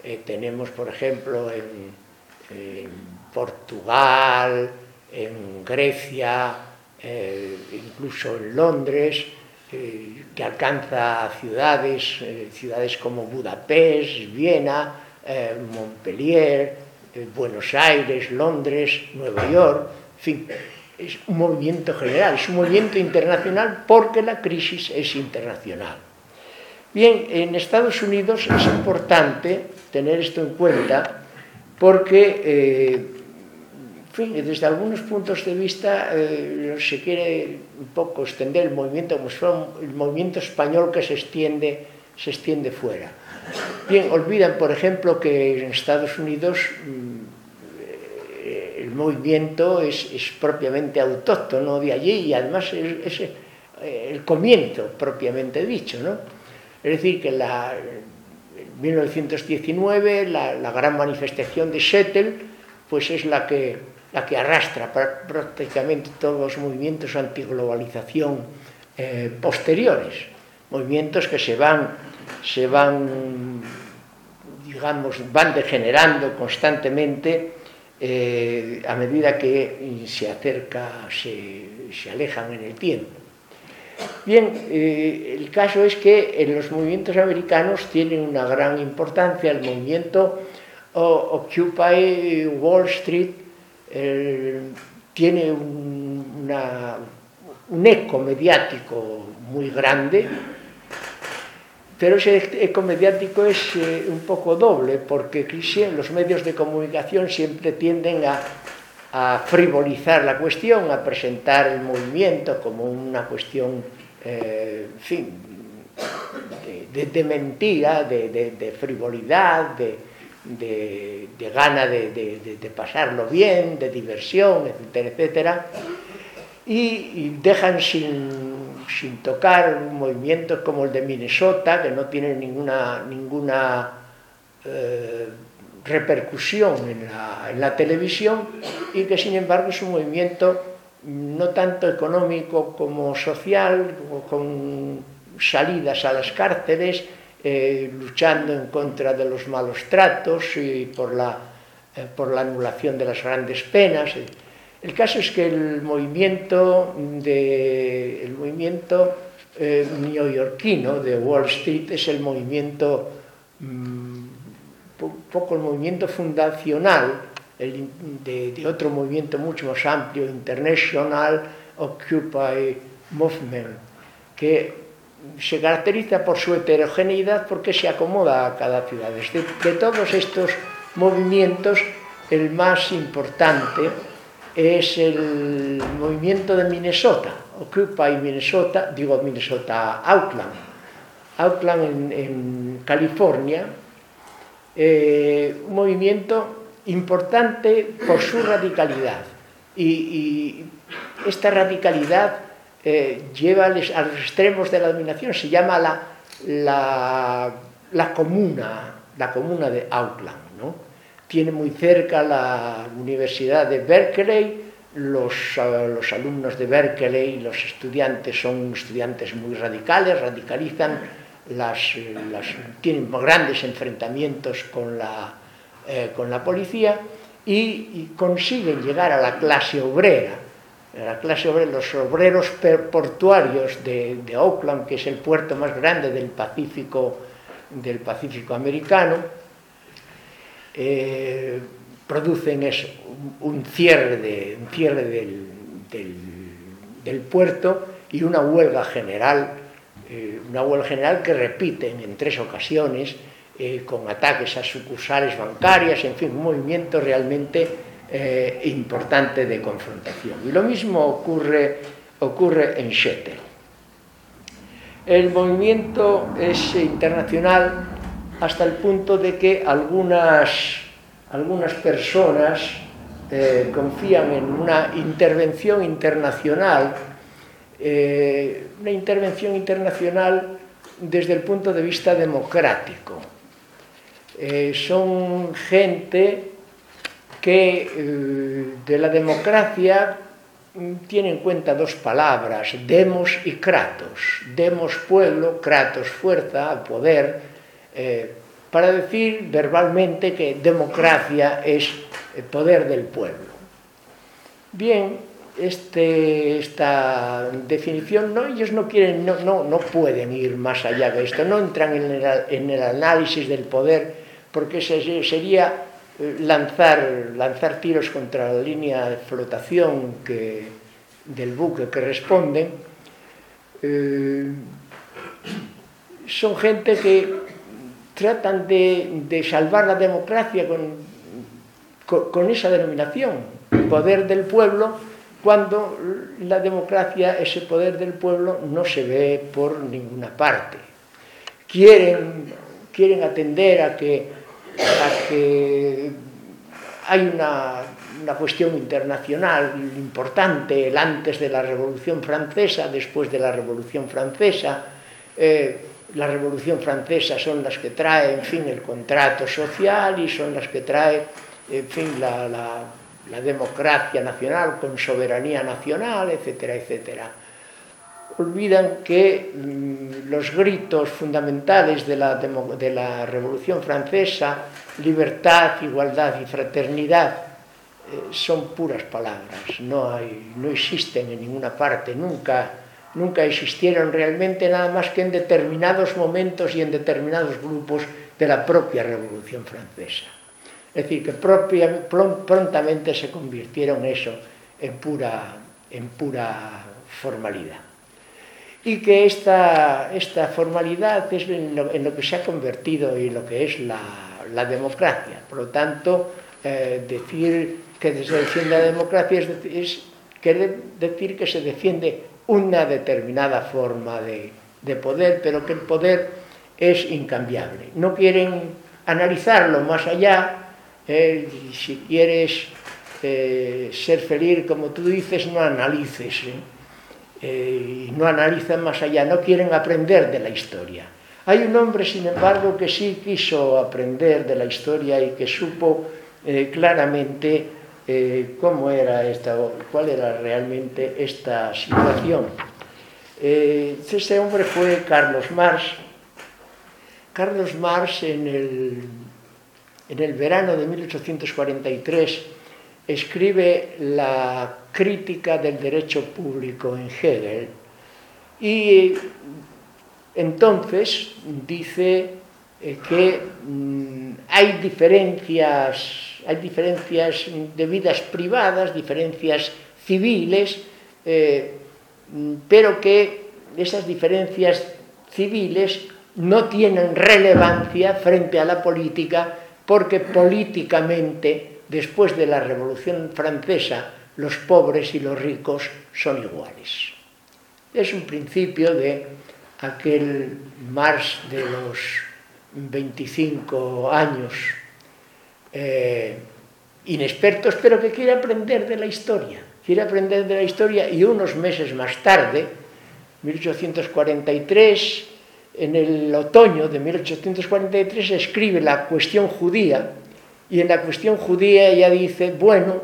Eh, tenemos, por ejemplo, en, en Portugal, en Grecia, eh, incluso en Londres, eh, que alcanza ciudades, eh, ciudades como Budapest, Viena, eh, Montpellier, eh, Buenos Aires, Londres, Nueva York, en fin, es un movimiento general, es un movimiento internacional porque la crisis es internacional. Bien, en Estados Unidos es importante tener esto en cuenta porque, eh, en fin, desde algunos puntos de vista eh, se quiere un poco extender el movimiento como si fuera el movimiento español que se extiende, se extiende fuera. Bien, olvidan, por ejemplo, que en Estados Unidos eh, el movimiento es, es propiamente autóctono de allí y además es, es el comienzo propiamente dicho, ¿no? Es decir, que la, en mil novecientos diecinueve la, la gran manifestación de Seattle pues es la que, la que arrastra prácticamente todos los movimientos antiglobalización eh, posteriores, movimientos que se van, se van, digamos, van degenerando constantemente eh, a medida que se acerca, se, se alejan en el tiempo. Bien, eh, el caso es que en los movimientos americanos tienen una gran importancia el movimiento oh, Occupy Wall Street, eh, tiene un, una, un eco mediático muy grande, pero ese eco mediático es eh, un poco doble, porque los medios de comunicación siempre tienden a, a frivolizar la cuestión, a presentar el movimiento como una cuestión, eh, en fin, de, de, de mentira, de, de, de frivolidad, de, de, de gana de, de, de pasarlo bien, de diversión, etcétera, etcétera, y, y dejan sin, sin tocar movimientos como el de Minnesota, que no tienen ninguna, ninguna eh, repercusión en la, en la televisión, y que sin embargo es un movimiento no tanto económico como social, con salidas a las cárceles, eh, luchando en contra de los malos tratos y por la, eh, por la anulación de las grandes penas. El caso es que el movimiento, de, el movimiento eh, neoyorquino de Wall Street es el movimiento, un poco el movimiento fundacional el, de, de otro movimiento mucho más amplio, International Occupy Movement, que se caracteriza por su heterogeneidad porque se acomoda a cada ciudad. De, de todos estos movimientos, el más importante es el movimiento de Minnesota, Occupy Minnesota, digo Minnesota, Oakland, Oakland en, en California, eh, un movimiento importante por su radicalidad, y, y esta radicalidad eh, lleva a los extremos de la dominación. Se llama la, la, la comuna, la comuna de Oakland, ¿no? Tiene muy cerca la Universidad de Berkeley, los, uh, los alumnos de Berkeley, los estudiantes son estudiantes muy radicales, radicalizan, las, las, tienen grandes enfrentamientos con la, eh, con la policía y, y consiguen llegar a la clase obrera, la clase obrera, los obreros portuarios de, de Oakland, que es el puerto más grande del Pacífico, del Pacífico americano. Eh, producen eso, un, un cierre, de, un cierre del, del, del puerto y una huelga general, eh, una huelga general que repiten en tres ocasiones, eh, con ataques a sucursales bancarias, en fin, un movimiento realmente eh, importante de confrontación. Y lo mismo ocurre, ocurre en Seattle. El movimiento es internacional hasta el punto de que algunas, algunas personas eh, confían en una intervención internacional, eh, una intervención internacional desde el punto de vista democrático. Eh, son gente que eh, de la democracia tiene en cuenta dos palabras, demos y kratos. Demos, pueblo; kratos, fuerza, poder. Eh, para decir verbalmente que democracia es el poder del pueblo. Bien, este, esta definición, no, ellos no quieren, no, no, no pueden ir más allá de esto, no entran en el, en el análisis del poder, porque sería lanzar, lanzar tiros contra la línea de flotación que, del buque que responden. Eh, son gente que tratan de, de salvar la democracia con, con, con esa denominación, poder del pueblo, cuando la democracia, ese poder del pueblo, no se ve por ninguna parte. Quieren, quieren atender a que, a que hay una, una cuestión internacional importante, el antes de la Revolución Francesa, después de la Revolución Francesa. Eh, la Revolución Francesa son las que trae, en fin, el contrato social y son las que trae, en fin, la... la la democracia nacional con soberanía nacional, etcétera, etcétera. Olvidan que mmm, los gritos fundamentales de la, de la Revolución Francesa, libertad, igualdad y fraternidad, eh, son puras palabras, no, hay, no existen en ninguna parte, nunca, nunca existieron realmente, nada más que en determinados momentos y en determinados grupos de la propia Revolución Francesa. Es decir, que propia, prontamente se convirtieron eso en pura, en pura formalidad. Y que esta, esta formalidad es en lo, en lo que se ha convertido en lo que es la, la democracia. Por lo tanto, eh, decir que se defiende la democracia es, es quiere decir que se defiende una determinada forma de, de poder, pero que el poder es incambiable. No quieren analizarlo más allá. Eh, si quieres eh, ser feliz, como tú dices, no analices, ¿eh? Eh, y no analizan más allá, no quieren aprender de la historia. Hay un hombre, sin embargo, que sí quiso aprender de la historia y que supo eh, claramente eh, cómo era esta, cuál era realmente esta situación. Eh, ese hombre fue Carlos Marx. Carlos Marx en el En el verano de mil ochocientos cuarenta y tres escribe la crítica del derecho público en Hegel y entonces dice que hay diferencias, hay diferencias de vidas privadas, diferencias civiles, eh, pero que esas diferencias civiles no tienen relevancia frente a la política, porque políticamente, después de la Revolución Francesa, los pobres y los ricos son iguales. Es un principio de aquel Marx de los veinticinco años, eh, inexpertos, pero que quiere aprender de la historia. Quiere aprender de la historia y unos meses más tarde, mil ochocientos cuarenta y tres, en el otoño de mil ochocientos cuarenta y tres escribe La cuestión judía, y en la cuestión judía ella dice, bueno,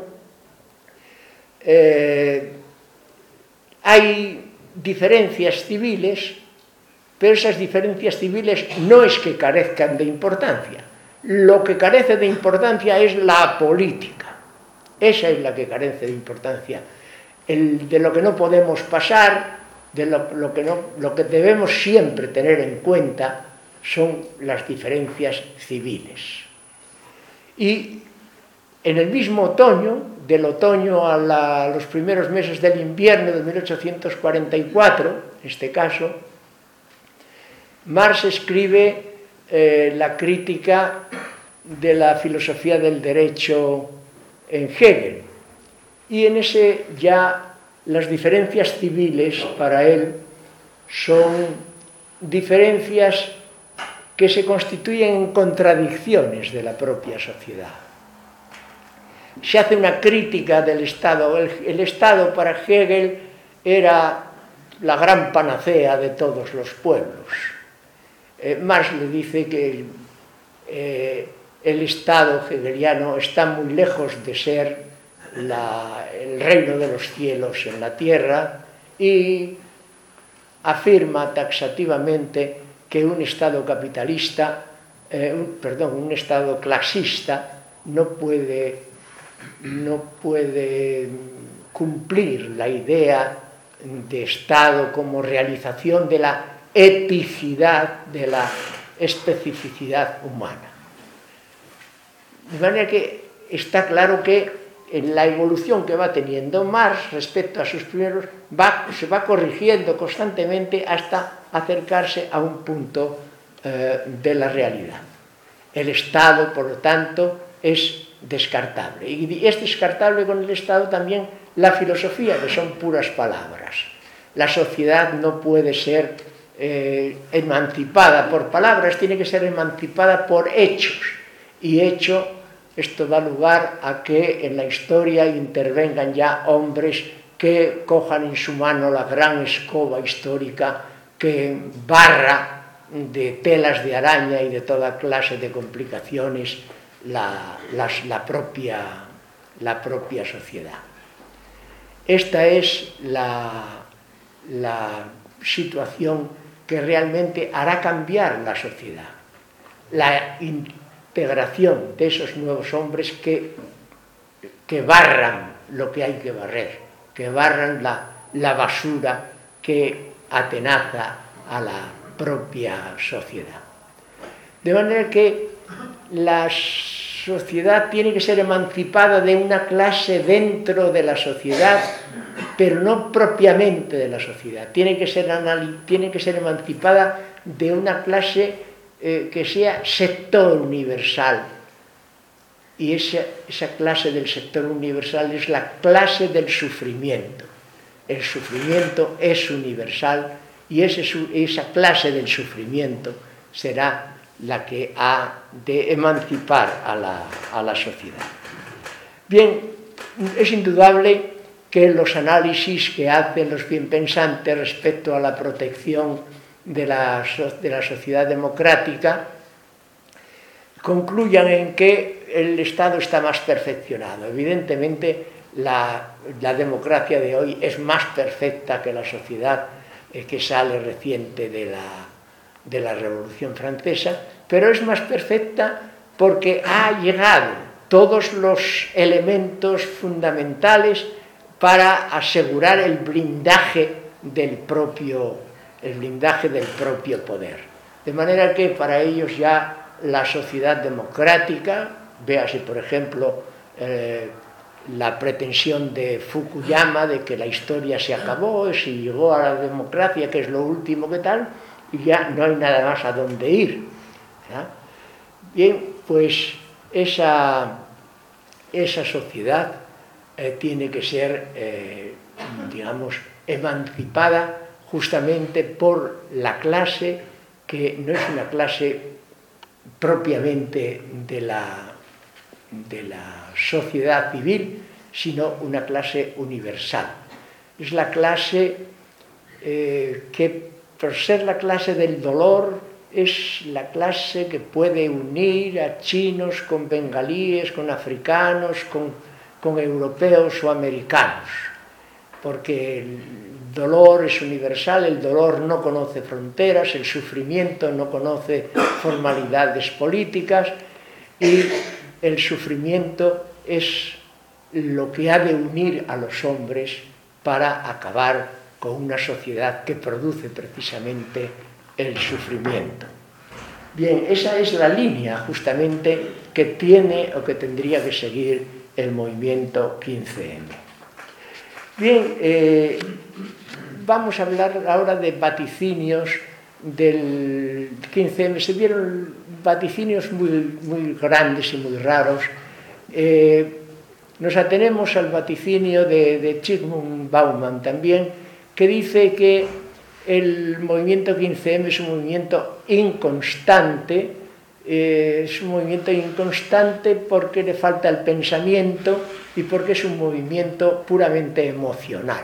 eh, hay diferencias civiles, pero esas diferencias civiles no es que carezcan de importancia, lo que carece de importancia es la política, esa es la que carece de importancia, el, de lo que no podemos pasar. De lo, lo, que no, lo que debemos siempre tener en cuenta son las diferencias civiles. Y en el mismo otoño, del otoño a, la, a los primeros meses del invierno de mil ochocientos cuarenta y cuatro, en este caso, Marx escribe eh, la crítica de la filosofía del derecho en Hegel. Y en ese ya las diferencias civiles para él son diferencias que se constituyen en contradicciones de la propia sociedad. Se hace una crítica del Estado. El, el Estado para Hegel era la gran panacea de todos los pueblos. Eh, Marx le dice que eh, el Estado hegeliano está muy lejos de ser La, el reino de los cielos en la tierra y afirma taxativamente que un Estado capitalista eh, un, perdón, un Estado clasista no puede, no puede cumplir la idea de Estado como realización de la epicidad, de la especificidad humana. De manera que está claro que en la evolución que va teniendo Marx respecto a sus primeros, va, se va corrigiendo constantemente hasta acercarse a un punto eh, de la realidad. El Estado, por lo tanto, es descartable. Y es descartable con el Estado también la filosofía, que son puras palabras. La sociedad no puede ser eh, emancipada por palabras, tiene que ser emancipada por hechos. Y hecho, esto da lugar a que en la historia intervengan ya hombres que cojan en su mano la gran escoba histórica que barra de telas de araña y de toda clase de complicaciones la, la, la, propia, la propia sociedad. Esta es la, la situación que realmente hará cambiar la sociedad. La integración de esos nuevos hombres que, que barran lo que hay que barrer, que barran la, la basura que atenaza a la propia sociedad. De manera que la sociedad tiene que ser emancipada de una clase dentro de la sociedad, pero no propiamente de la sociedad. Tiene que ser, tiene que ser emancipada de una clase eh, que sea sector universal. Y esa, esa clase del sector universal es la clase del sufrimiento. El sufrimiento es universal y ese, esa clase del sufrimiento será la que ha de emancipar a la, a la sociedad. Bien, es indudable que los análisis que hacen los bienpensantes respecto a la protección de la, de la sociedad democrática concluyan en que el Estado está más perfeccionado. Evidentemente, la, la democracia de hoy es más perfecta que la sociedad eh, que sale reciente de la, de la Revolución Francesa, pero es más perfecta porque ha llegado todos los elementos fundamentales para asegurar el blindaje del propio, el blindaje del propio poder. De manera que para ellos ya la sociedad democrática, véase por ejemplo eh, la pretensión de Fukuyama de que la historia se acabó, se llegó a la democracia, que es lo último que tal, y ya no hay nada más a dónde ir. ¿Ya? Bien, pues esa, esa sociedad eh, tiene que ser, eh, digamos, emancipada justamente por la clase que no es una clase propiamente de la, de la sociedad civil, sino una clase universal. Es la clase eh, que, por ser la clase del dolor, es la clase que puede unir a chinos con bengalíes, con africanos, con, con europeos o americanos, porque el dolor es universal, el dolor no conoce fronteras, el sufrimiento no conoce formalidades políticas y el sufrimiento es lo que ha de unir a los hombres para acabar con una sociedad que produce precisamente el sufrimiento. Bien, esa es la línea justamente que tiene o que tendría que seguir el movimiento quince eme. Bien, eh, vamos a hablar ahora de vaticinios del quince eme. Se vieron vaticinios muy, muy grandes y muy raros. Eh, nos atenemos al vaticinio de, de Zygmunt Bauman también, que dice que el movimiento quince eme es un movimiento inconstante, eh, es un movimiento inconstante porque le falta el pensamiento y porque es un movimiento puramente emocional.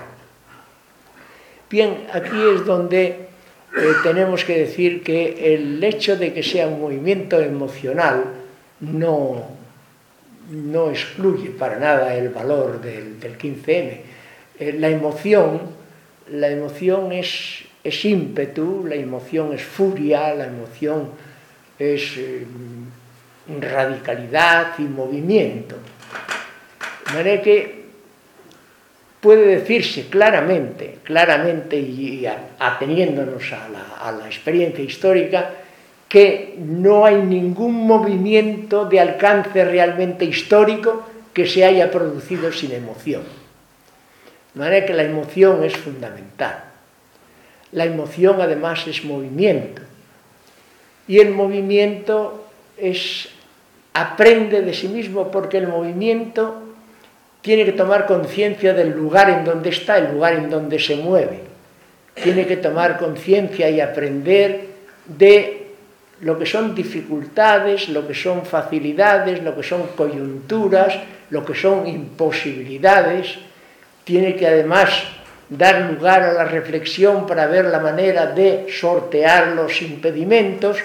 Bien, aquí es donde eh, tenemos que decir que el hecho de que sea un movimiento emocional no, no excluye para nada el valor del, del quince eme. Eh, la emoción, la emoción es, es ímpetu, la emoción es furia, la emoción es eh, radicalidad y movimiento. De manera que puede decirse claramente, claramente y ateniéndonos a la, a la experiencia histórica, que no hay ningún movimiento de alcance realmente histórico que se haya producido sin emoción. De manera que la emoción es fundamental. La emoción además es movimiento. Y el movimiento es, aprende de sí mismo, porque el movimiento tiene que tomar conciencia del lugar en donde está, el lugar en donde se mueve. Tiene que tomar conciencia y aprender de lo que son dificultades, lo que son facilidades, lo que son coyunturas, lo que son imposibilidades. Tiene que además dar lugar a la reflexión para ver la manera de sortear los impedimentos.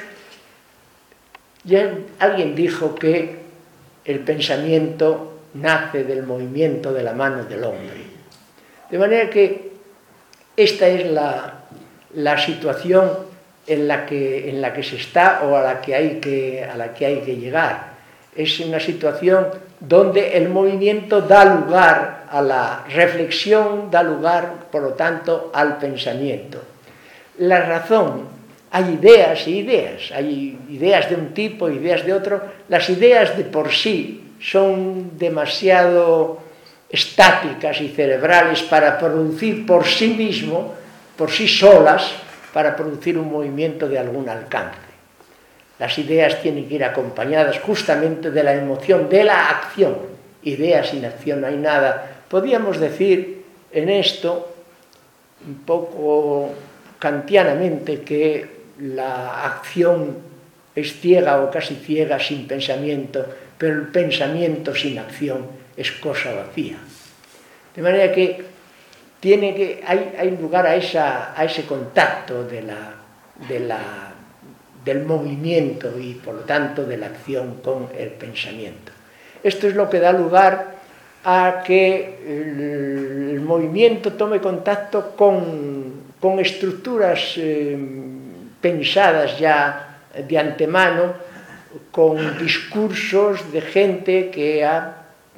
Ya alguien dijo que el pensamiento nace del movimiento de la mano del hombre. De manera que esta es la, la situación en la, que, en la que se está o a la que hay que, a la que hay que llegar. Es una situación donde el movimiento da lugar a la reflexión, da lugar, por lo tanto, al pensamiento. La razón, hay ideas y ideas, hay ideas de un tipo, ideas de otro. Las ideas de por sí son demasiado estáticas y cerebrales para producir por sí mismo, por sí solas, para producir un movimiento de algún alcance. Las ideas tienen que ir acompañadas justamente de la emoción, de la acción. Ideas sin acción no hay nada. Podríamos decir en esto, un poco kantianamente, que la acción es ciega o casi ciega sin pensamiento, pero el pensamiento sin acción es cosa vacía. De manera que, tiene que hay, hay lugar a, esa, a ese contacto de la, de la, del movimiento y, por lo tanto, de la acción con el pensamiento. Esto es lo que da lugar a que el, el movimiento tome contacto con, con estructuras eh, pensadas ya de antemano, con discursos de gente que ha,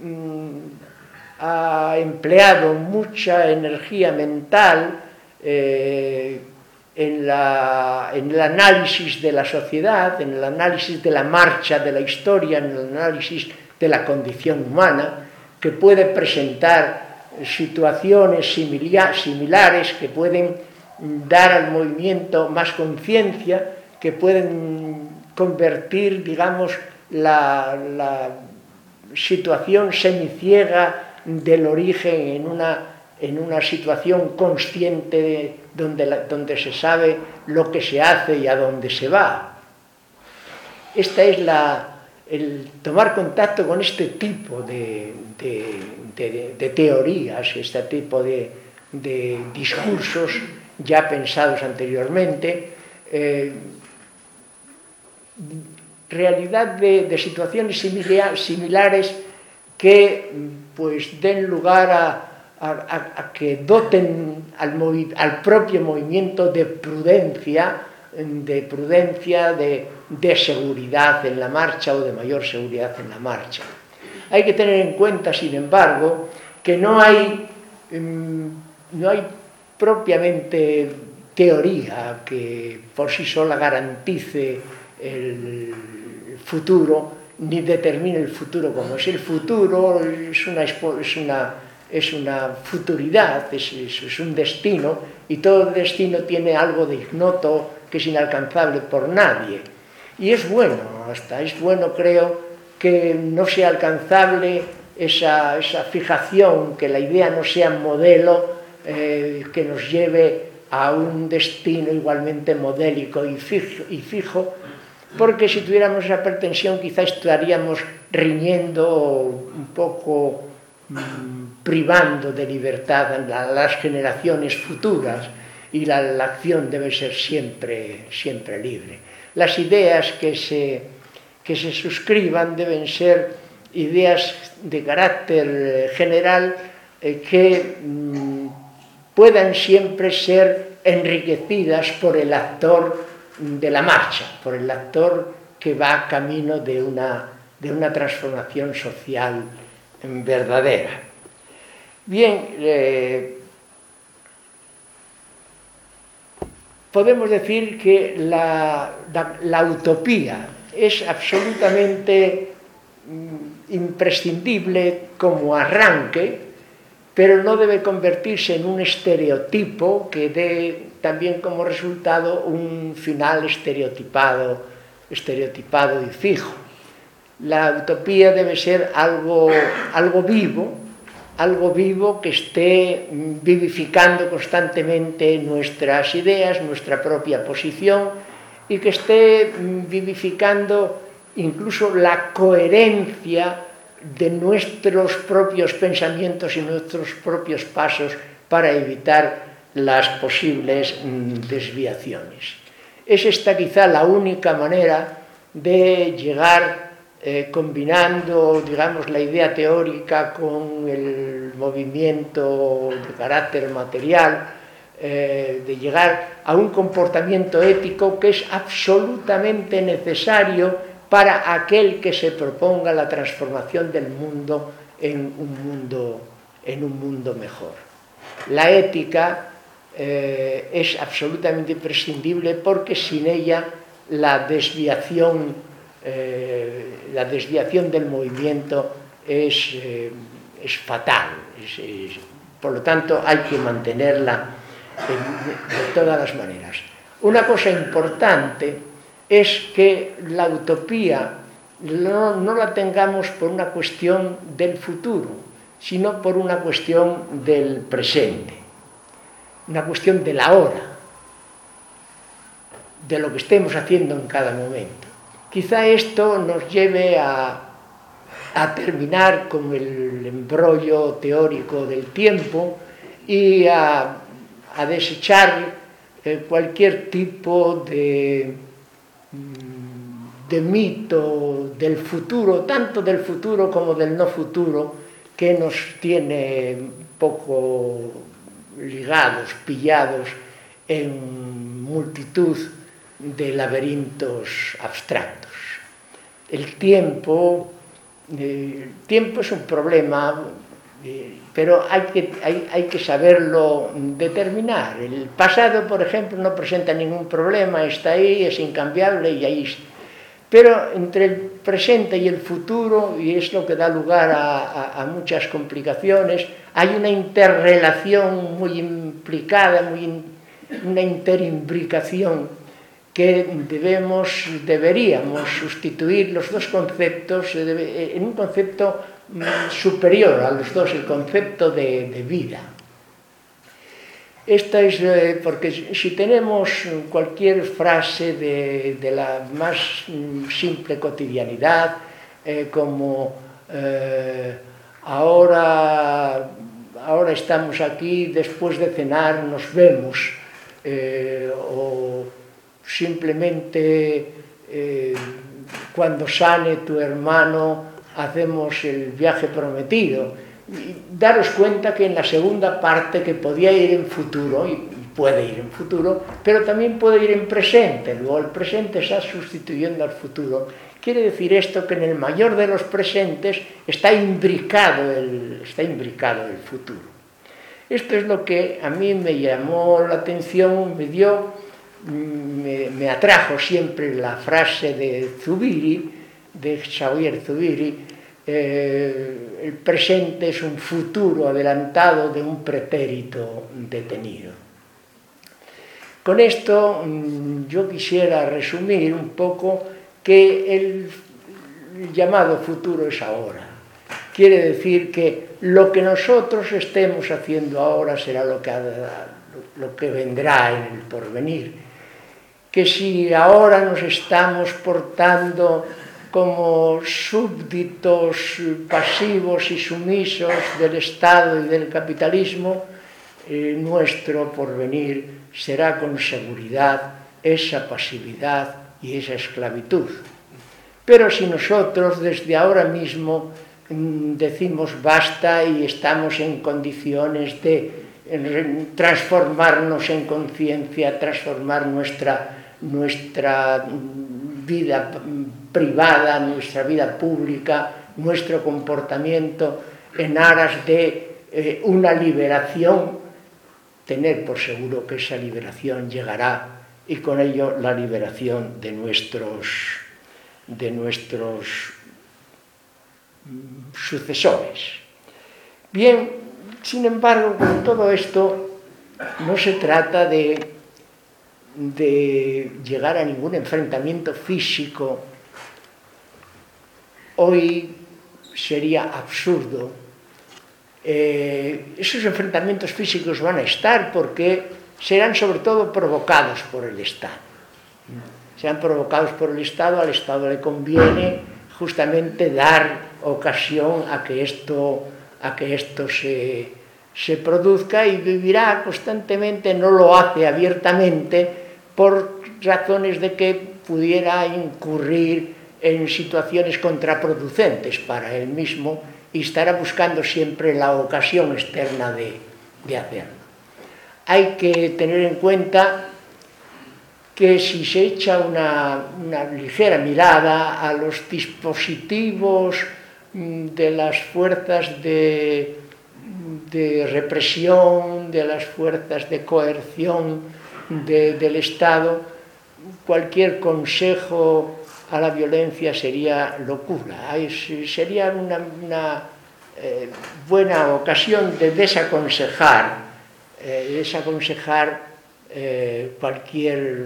mm, ha empleado mucha energía mental eh, en, la, en el análisis de la sociedad, en el análisis de la marcha de la historia, en el análisis de la condición humana, que puede presentar situaciones similares, que pueden dar al movimiento más conciencia, que pueden convertir, digamos, la, la situación semiciega del origen en una, en una situación consciente de, donde, la, donde se sabe lo que se hace y a dónde se va. Esta es la, el tomar contacto con este tipo de, de, de, de teorías, este tipo de, de discursos ya pensados anteriormente, eh, realidad de, de situaciones similar, similares que pues den lugar a, a, a que doten al, movi, al propio movimiento de prudencia, de prudencia, de, de seguridad en la marcha o de mayor seguridad en la marcha. Hay que tener en cuenta, sin embargo, que no hay, no hay propiamente teoría que por sí sola garantice el futuro, ni determine el futuro como es. El futuro es una, es una, es una futuridad, es, es, es un destino, y todo destino tiene algo de ignoto que es inalcanzable por nadie. Y es bueno, hasta es bueno, creo, que no sea alcanzable esa, esa fijación, que la idea no sea modelo eh, que nos lleve a un destino igualmente modélico y fijo, y fijo, porque si tuviéramos esa pretensión quizá estaríamos riñendo un poco, mmm, privando de libertad a las generaciones futuras, y la, la acción debe ser siempre, siempre libre. Las ideas que se, que se suscriban deben ser ideas de carácter general eh, que mmm, puedan siempre ser enriquecidas por el actor de la marcha, por el actor que va camino de una, de una transformación social verdadera. Bien, eh, podemos decir que la, la, la utopía es absolutamente mm, imprescindible como arranque, pero no debe convertirse en un estereotipo que dé también como resultado un final estereotipado, estereotipado y fijo. La utopía debe ser algo, algo vivo, algo vivo que esté vivificando constantemente nuestras ideas, nuestra propia posición, y que esté vivificando incluso la coherencia de nuestros propios pensamientos y nuestros propios pasos para evitar las posibles desviaciones. Es esta quizá la única manera de llegar eh, combinando, digamos, la idea teórica con el movimiento de carácter material, eh, de llegar a un comportamiento ético que es absolutamente necesario para aquel que se proponga la transformación del mundo en un mundo, en un mundo mejor. La ética eh, es absolutamente imprescindible porque sin ella la desviación, eh, la desviación del movimiento es, eh, es fatal. Es, es, por lo tanto, hay que mantenerla de, de todas las maneras. Una cosa importante es que la utopía no, no la tengamos por una cuestión del futuro, sino por una cuestión del presente, una cuestión del ahora, de lo que estemos haciendo en cada momento. Quizá esto nos lleve a, a terminar con el embrollo teórico del tiempo y a, a desechar eh, cualquier tipo de, de mito del futuro, tanto del futuro como del no futuro, que nos tiene un poco ligados, pillados en multitud de laberintos abstractos. El tiempo, eh, el tiempo es un problema, eh, pero hay que, hay, hay que saberlo determinar. El pasado, por ejemplo, no presenta ningún problema, está ahí, es incambiable y ahí está. Pero entre el presente y el futuro, y es lo que da lugar a, a, a muchas complicaciones, hay una interrelación muy implicada, muy, una interimbricación que debemos, deberíamos sustituir los dos conceptos en un concepto superior a los dos, el concepto de, de vida. Esta es eh, porque si tenemos cualquier frase de, de la más simple cotidianidad, eh, como eh, ahora, ahora estamos aquí, después de cenar nos vemos, eh, o simplemente eh, cuando sane tu hermano hacemos el viaje prometido. Y daros cuenta que en la segunda parte, que podía ir en futuro, y puede ir en futuro, pero también puede ir en presente, luego el presente está sustituyendo al futuro. Quiere decir esto que en el mayor de los presentes está imbricado el, está imbricado el futuro. Esto es lo que a mí me llamó la atención, me dio, me, me atrajo siempre la frase de Zubiri, de Xavier Zubiri, Eh, el presente es un futuro adelantado de un pretérito detenido. Con esto yo quisiera resumir un poco que el llamado futuro es ahora. Quiere decir que lo que nosotros estemos haciendo ahora será lo que, lo que vendrá en el porvenir. Que si ahora nos estamos portando como súbditos pasivos y sumisos del Estado y del capitalismo, eh, nuestro porvenir será con seguridad esa pasividad y esa esclavitud. Pero si nosotros desde ahora mismo mmm, decimos basta y estamos en condiciones de en, transformarnos en conciencia, transformar nuestra, nuestra vida privada, nuestra vida pública, nuestro comportamiento en aras de eh, una liberación, tener por seguro que esa liberación llegará y con ello la liberación de nuestros, de nuestros sucesores. Bien, sin embargo, con todo esto no se trata de, de llegar a ningún enfrentamiento físico. Hoy sería absurdo. Eh, esos enfrentamientos físicos van a estar porque serán sobre todo provocados por el Estado. Serán provocados por el Estado, al Estado le conviene justamente dar ocasión a que esto, a que esto se, se produzca y vivirá constantemente, no lo hace abiertamente, por razones de que pudiera incurrir en situaciones contraproducentes para él mismo y estará buscando siempre la ocasión externa de, de hacerlo. Hay que tener en cuenta que si se echa una, una ligera mirada a los dispositivos de las fuerzas de, de represión, de las fuerzas de coerción de, del Estado, cualquier consejo a la violencia sería locura. Sería una, una eh, buena ocasión de desaconsejar, eh, desaconsejar eh, cualquier,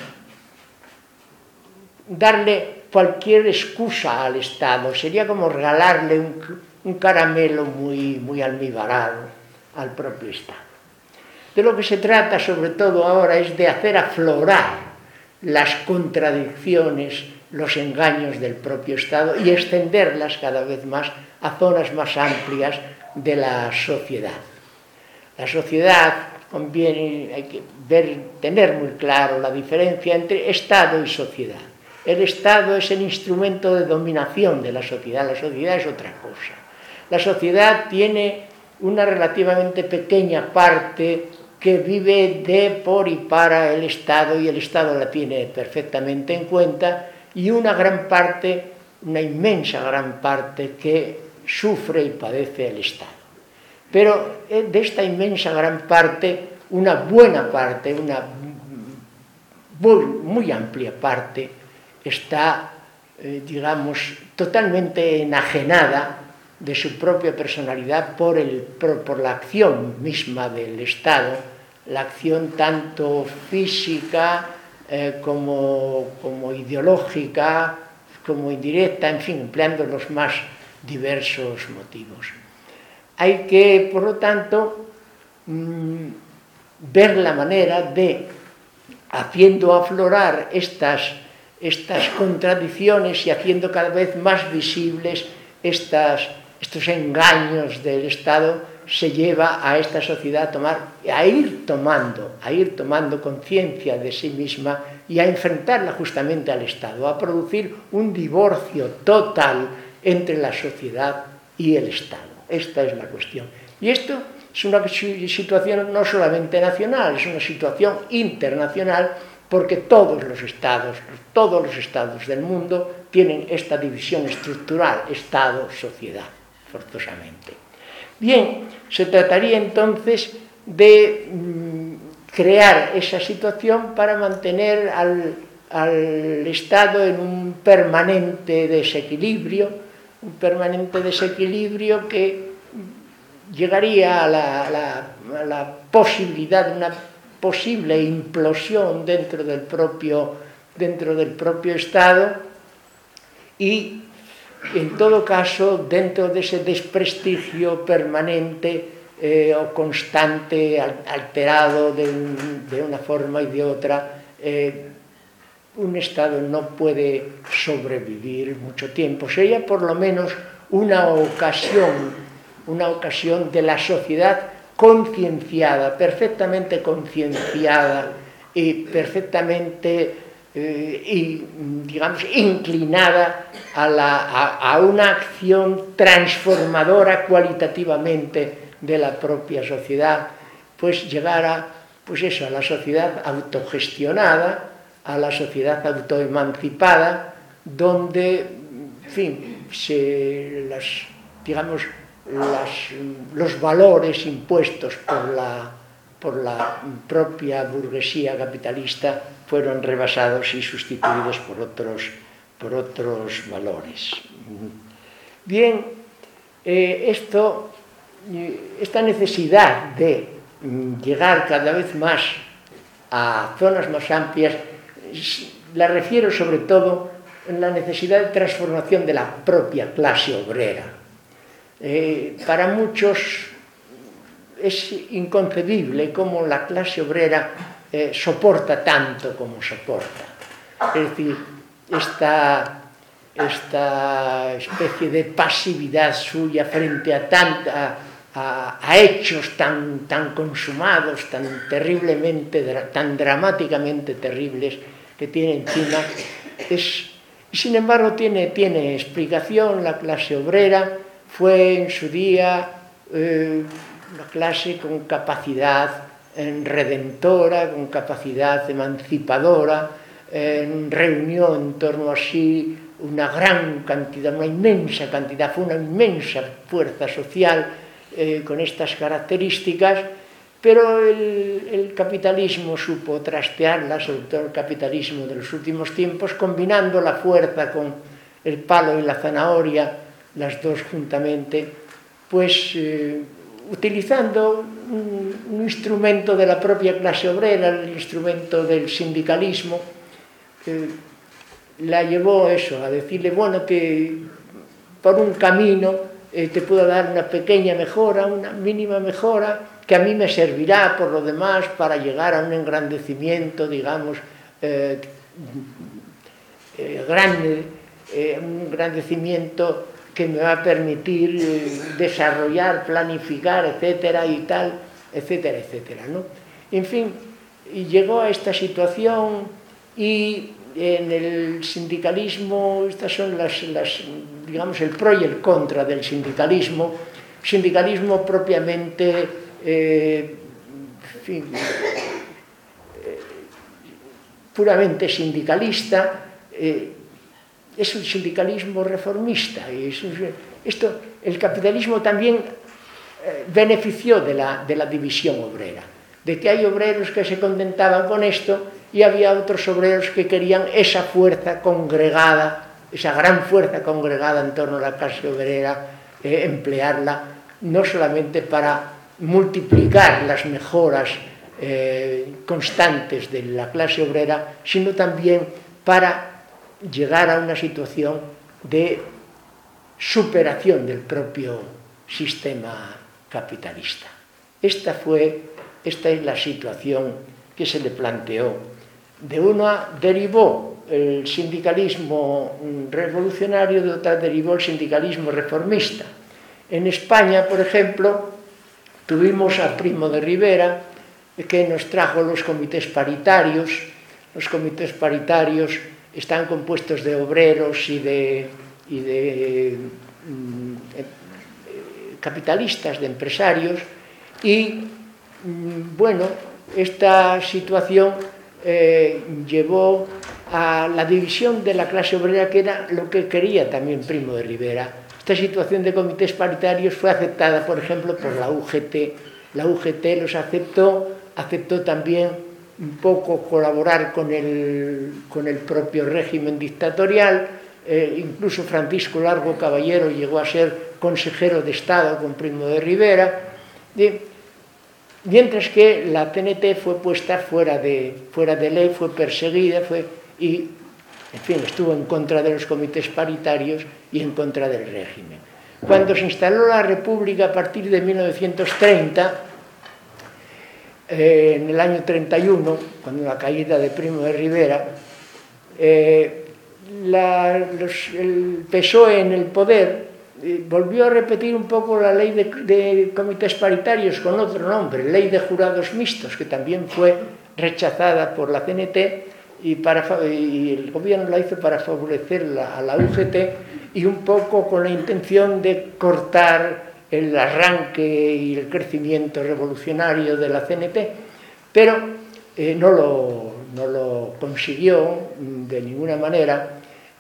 darle cualquier excusa al Estado. Sería como regalarle un, un caramelo muy, muy almibarado al propio Estado. De lo que se trata sobre todo ahora es de hacer aflorar las contradicciones, los engaños del propio Estado y extenderlas cada vez más a zonas más amplias de la sociedad. La sociedad conviene, hay que ver, tener muy claro la diferencia entre Estado y sociedad. El Estado es el instrumento de dominación de la sociedad, la sociedad es otra cosa. La sociedad tiene una relativamente pequeña parte que vive de, por y para el Estado, y el Estado la tiene perfectamente en cuenta, y una gran parte, una inmensa gran parte, que sufre y padece el Estado. Pero de esta inmensa gran parte, una buena parte, una muy, muy amplia parte, está, eh, digamos, totalmente enajenada de su propia personalidad por, el, por, por la acción misma del Estado, la acción tanto física eh, como, como ideológica, como indirecta, en fin, empleando los más diversos motivos. Hay que, por lo tanto, mmm, ver la manera de, haciendo aflorar estas, estas contradicciones y haciendo cada vez más visibles estas, estos engaños del Estado, se lleva a esta sociedad a tomar, a ir tomando, a ir tomando conciencia de sí misma y a enfrentarla justamente al Estado, a producir un divorcio total entre la sociedad y el Estado. Esta es la cuestión. Y esto es una situación no solamente nacional, es una situación internacional, porque todos los estados, todos los estados del mundo tienen esta división estructural, Estado-sociedad, forzosamente. Bien, se trataría entonces de mm, crear esa situación para mantener al, al Estado en un permanente desequilibrio, un permanente desequilibrio que llegaría a la, a la, a la posibilidad de una posible implosión dentro del propio, dentro del propio Estado y, en todo caso, dentro de ese desprestigio permanente eh, o constante, alterado de, un, de una forma y de otra, eh, un Estado no puede sobrevivir mucho tiempo. Sería por lo menos una ocasión, una ocasión de la sociedad concienciada, perfectamente concienciada y perfectamente eh, y, digamos, inclinada a, la, a, a una acción transformadora cualitativamente de la propia sociedad, pues llegar a, pues eso, a la sociedad autogestionada, a la sociedad autoemancipada, donde, en fin, se, las, digamos, las, los valores impuestos por la, por la propia burguesía capitalista fueron rebasados y sustituidos por otros, por otros valores. Bien, eh, esto, esta necesidad de llegar cada vez más a zonas más amplias, la refiero sobre todo en la necesidad de transformación de la propia clase obrera. Eh, para muchos es inconcebible cómo la clase obrera eh, soporta tanto como soporta. Es decir, esta, esta especie de pasividad suya frente a tanta... A, a hechos tan, tan consumados, tan terriblemente, tan dramáticamente terribles que tiene encima, es, sin embargo tiene, tiene explicación. La clase obrera fue en su día eh, una clase con capacidad eh, redentora, con capacidad emancipadora, eh, reunió en torno a sí una gran cantidad, una inmensa cantidad, fue una inmensa fuerza social, Eh, con estas características, pero el, el capitalismo supo trastearla, sobre todo el capitalismo de los últimos tiempos, combinando la fuerza con el palo y la zanahoria, las dos juntamente, pues eh, utilizando un, un instrumento de la propia clase obrera, el instrumento del sindicalismo, eh, la llevó eso, a decirle, bueno, que por un camino Eh, te puedo dar una pequeña mejora, una mínima mejora, que a mí me servirá por lo demás para llegar a un engrandecimiento, digamos, eh, eh, grande, eh, un engrandecimiento que me va a permitir eh, desarrollar, planificar, etcétera, y tal, etcétera, etcétera, ¿no? En fin, y llegó a esta situación y en el sindicalismo, estas son las, las, digamos, el pro y el contra del sindicalismo. Sindicalismo propiamente, eh, en fin, eh, puramente sindicalista, eh, es un sindicalismo reformista. Y es, esto, el capitalismo también eh, benefició de la, de la división obrera, de que hay obreros que se contentaban con esto y había otros obreros que querían esa fuerza congregada, esa gran fuerza congregada en torno a la clase obrera, eh, emplearla no solamente para multiplicar las mejoras eh, constantes de la clase obrera, sino también para llegar a una situación de superación del propio sistema capitalista. Esta fue, esta es la situación que se le planteó. De una derivó el sindicalismo revolucionario, de otra derivó el sindicalismo reformista. En España, por ejemplo, tuvimos a Primo de Rivera, que nos trajo los comités paritarios. Los comités paritarios están compuestos de obreros y de, y de mm, capitalistas, de empresarios, y mm, bueno, esta situación Eh, llevó a la división de la clase obrera, que era lo que quería también Primo de Rivera. Esta situación de comités paritarios fue aceptada, por ejemplo, por la U G T. La U G T los aceptó, aceptó también un poco colaborar con el, con el propio régimen dictatorial. Eh, incluso Francisco Largo Caballero llegó a ser consejero de Estado con Primo de Rivera. De, Mientras que la C N T fue puesta fuera de, fuera de ley, fue perseguida, fue, y, en fin, estuvo en contra de los comités paritarios y en contra del régimen. Cuando se instaló la República a partir de mil novecientos treinta, eh, en el año treinta y uno, cuando la caída de Primo de Rivera, eh, la, los, el P S O E en el poder volvió a repetir un poco la ley de, de comités paritarios con otro nombre, ley de jurados mixtos, que también fue rechazada por la C N T y, para, y el gobierno la hizo para favorecer la, a la U G T y un poco con la intención de cortar el arranque y el crecimiento revolucionario de la C N T, pero eh, no, lo, no lo consiguió de ninguna manera.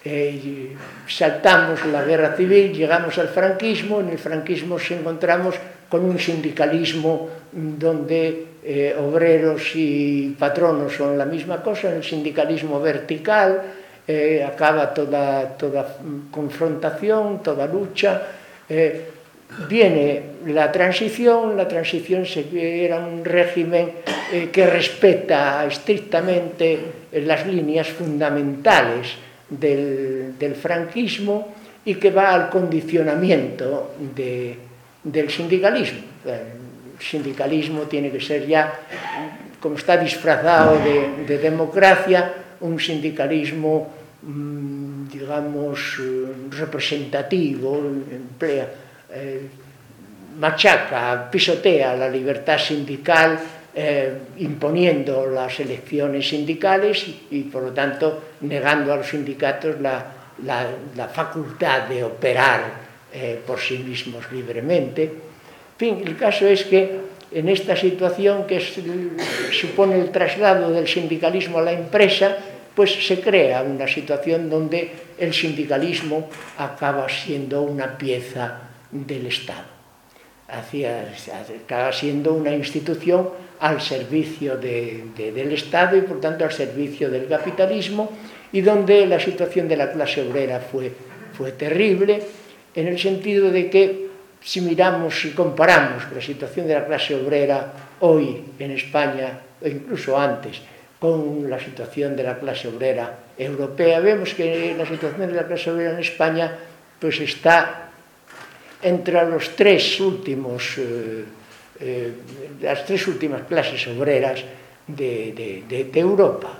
Eh, saltamos la guerra civil, llegamos al franquismo, en el franquismo nos encontramos con un sindicalismo donde eh, obreros y patronos son la misma cosa, en el sindicalismo vertical, eh, acaba toda, toda confrontación, toda lucha, eh, viene la transición, la transición era un régimen eh, que respeta estrictamente las líneas fundamentales Del, del franquismo y que va al condicionamiento de, del sindicalismo. El sindicalismo tiene que ser ya, como está disfrazado de, de democracia, un sindicalismo, mmm, digamos, representativo, emplea, eh, machaca, pisotea la libertad sindical, Eh, imponiendo las elecciones sindicales y, y por lo tanto negando a los sindicatos la, la, la facultad de operar eh, por sí mismos libremente. En fin, el caso es que en esta situación que es, supone el traslado del sindicalismo a la empresa, pues se crea una situación donde el sindicalismo acaba siendo una pieza del Estado, Hacia, acaba siendo una institución al servicio de, de, del Estado y por tanto al servicio del capitalismo, y donde la situación de la clase obrera fue, fue terrible, en el sentido de que si miramos y comparamos la situación de la clase obrera hoy en España, o incluso antes, con la situación de la clase obrera europea, vemos que la situación de la clase obrera en España pues está entre los tres últimos eh, Eh, las tres últimas clases obreras de, de, de, de Europa.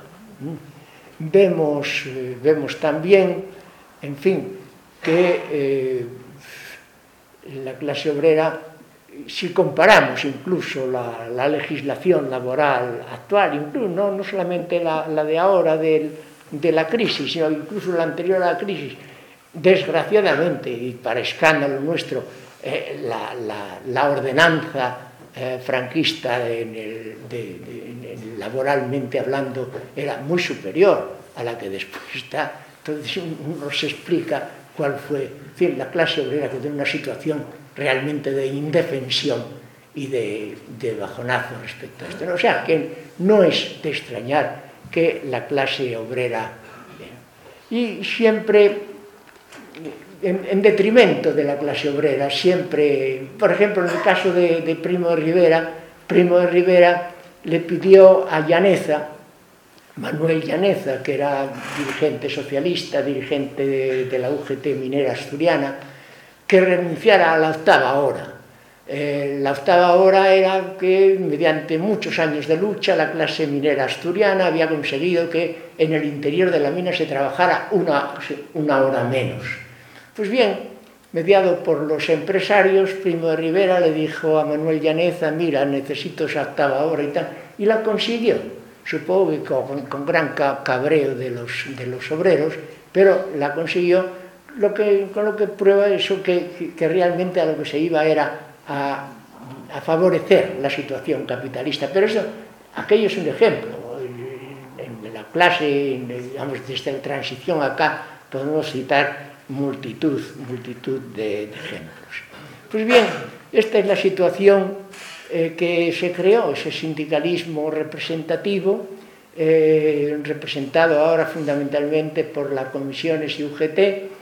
Vemos, eh, vemos también, en fin, que eh, la clase obrera, si comparamos incluso la, la legislación laboral actual, incluso no, no solamente la, la de ahora del, de la crisis, sino incluso la anterior a la crisis, desgraciadamente, y para escándalo nuestro, eh, la, la, la ordenanza Eh, franquista en el, de, de, en, laboralmente hablando era muy superior a la que después está. Entonces uno se explica cuál fue, en fin, la clase obrera que tiene una situación realmente de indefensión y de, de bajonazo respecto a esto. O sea, que no es de extrañar que la clase obrera, y siempre En, en detrimento de la clase obrera, siempre, por ejemplo, en el caso de, de Primo de Rivera, Primo de Rivera le pidió a Llaneza, Manuel Llaneza, que era dirigente socialista, dirigente de, de la U G T minera asturiana, que renunciara a la octava hora. Eh, la octava hora era que, mediante muchos años de lucha, la clase minera asturiana había conseguido que en el interior de la mina se trabajara una, una hora menos. Pues bien, mediado por los empresarios, Primo de Rivera le dijo a Manuel Llaneza, mira, necesito esa octava hora y tal, y la consiguió, supongo que con, con gran cabreo de los, de los obreros, pero la consiguió, lo que, con lo que prueba eso que, que realmente a lo que se iba era a, a favorecer la situación capitalista. Pero eso, aquello es un ejemplo. En la clase, digamos, desde la transición acá, podemos citar multitud, multitud de, de ejemplos. Pues bien, esta es la situación eh, que se creó, ese sindicalismo representativo, eh, representado ahora fundamentalmente por las comisiones y U G T,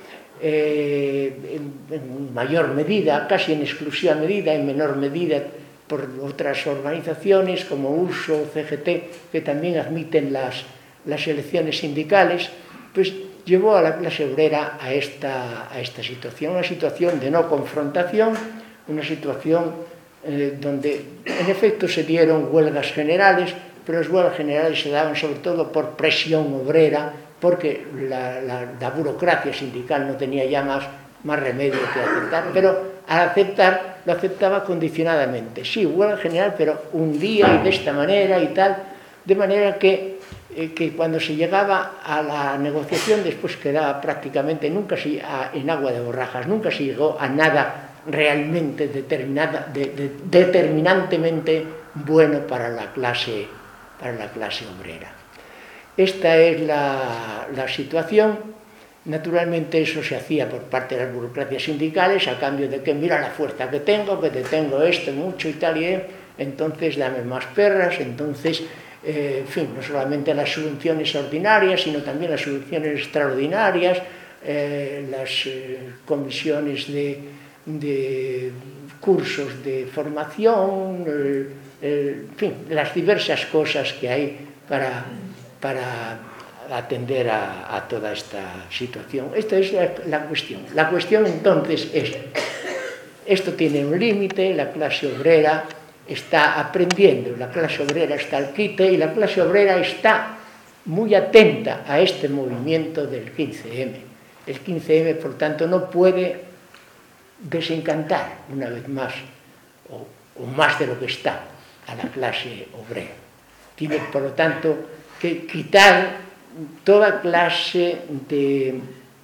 eh, en, en mayor medida, casi en exclusiva medida, en menor medida por otras organizaciones como U S O, C G T, que también admiten las, las elecciones sindicales, pues llevó a la clase obrera a esta, a esta situación, una situación de no confrontación, una situación eh, donde en efecto se dieron huelgas generales, pero las huelgas generales se daban sobre todo por presión obrera, porque la, la, la burocracia sindical no tenía ya más, más remedio que aceptar, pero al aceptar lo aceptaba condicionadamente. Sí, huelga general, pero un día y de esta manera y tal, de manera que que cuando se llegaba a la negociación después quedaba prácticamente nunca se, a, en agua de borrajas, nunca se llegó a nada realmente determinada, de, de, determinantemente bueno para la clase, para la clase obrera. Esta es la, la situación Naturalmente eso se hacía por parte de las burocracias sindicales a cambio de que mira la fuerza que tengo, que te tengo esto mucho y tal, y entonces dame más perras, entonces, eh, en fin, no solamente las subvenciones ordinarias, sino también las subvenciones extraordinarias, eh, las eh, comisiones de, de cursos de formación, eh, eh, en fin, las diversas cosas que hay para, para atender a, a toda esta situación. Esta es la, la cuestión. La cuestión entonces es, esto tiene un límite, la clase obrera está aprendiendo, la clase obrera está al quite y la clase obrera está muy atenta a este movimiento del quince eme. El quince eme, por tanto, no puede desencantar una vez más, o, o más de lo que está, a la clase obrera. Tiene, por lo tanto, que quitar toda clase de,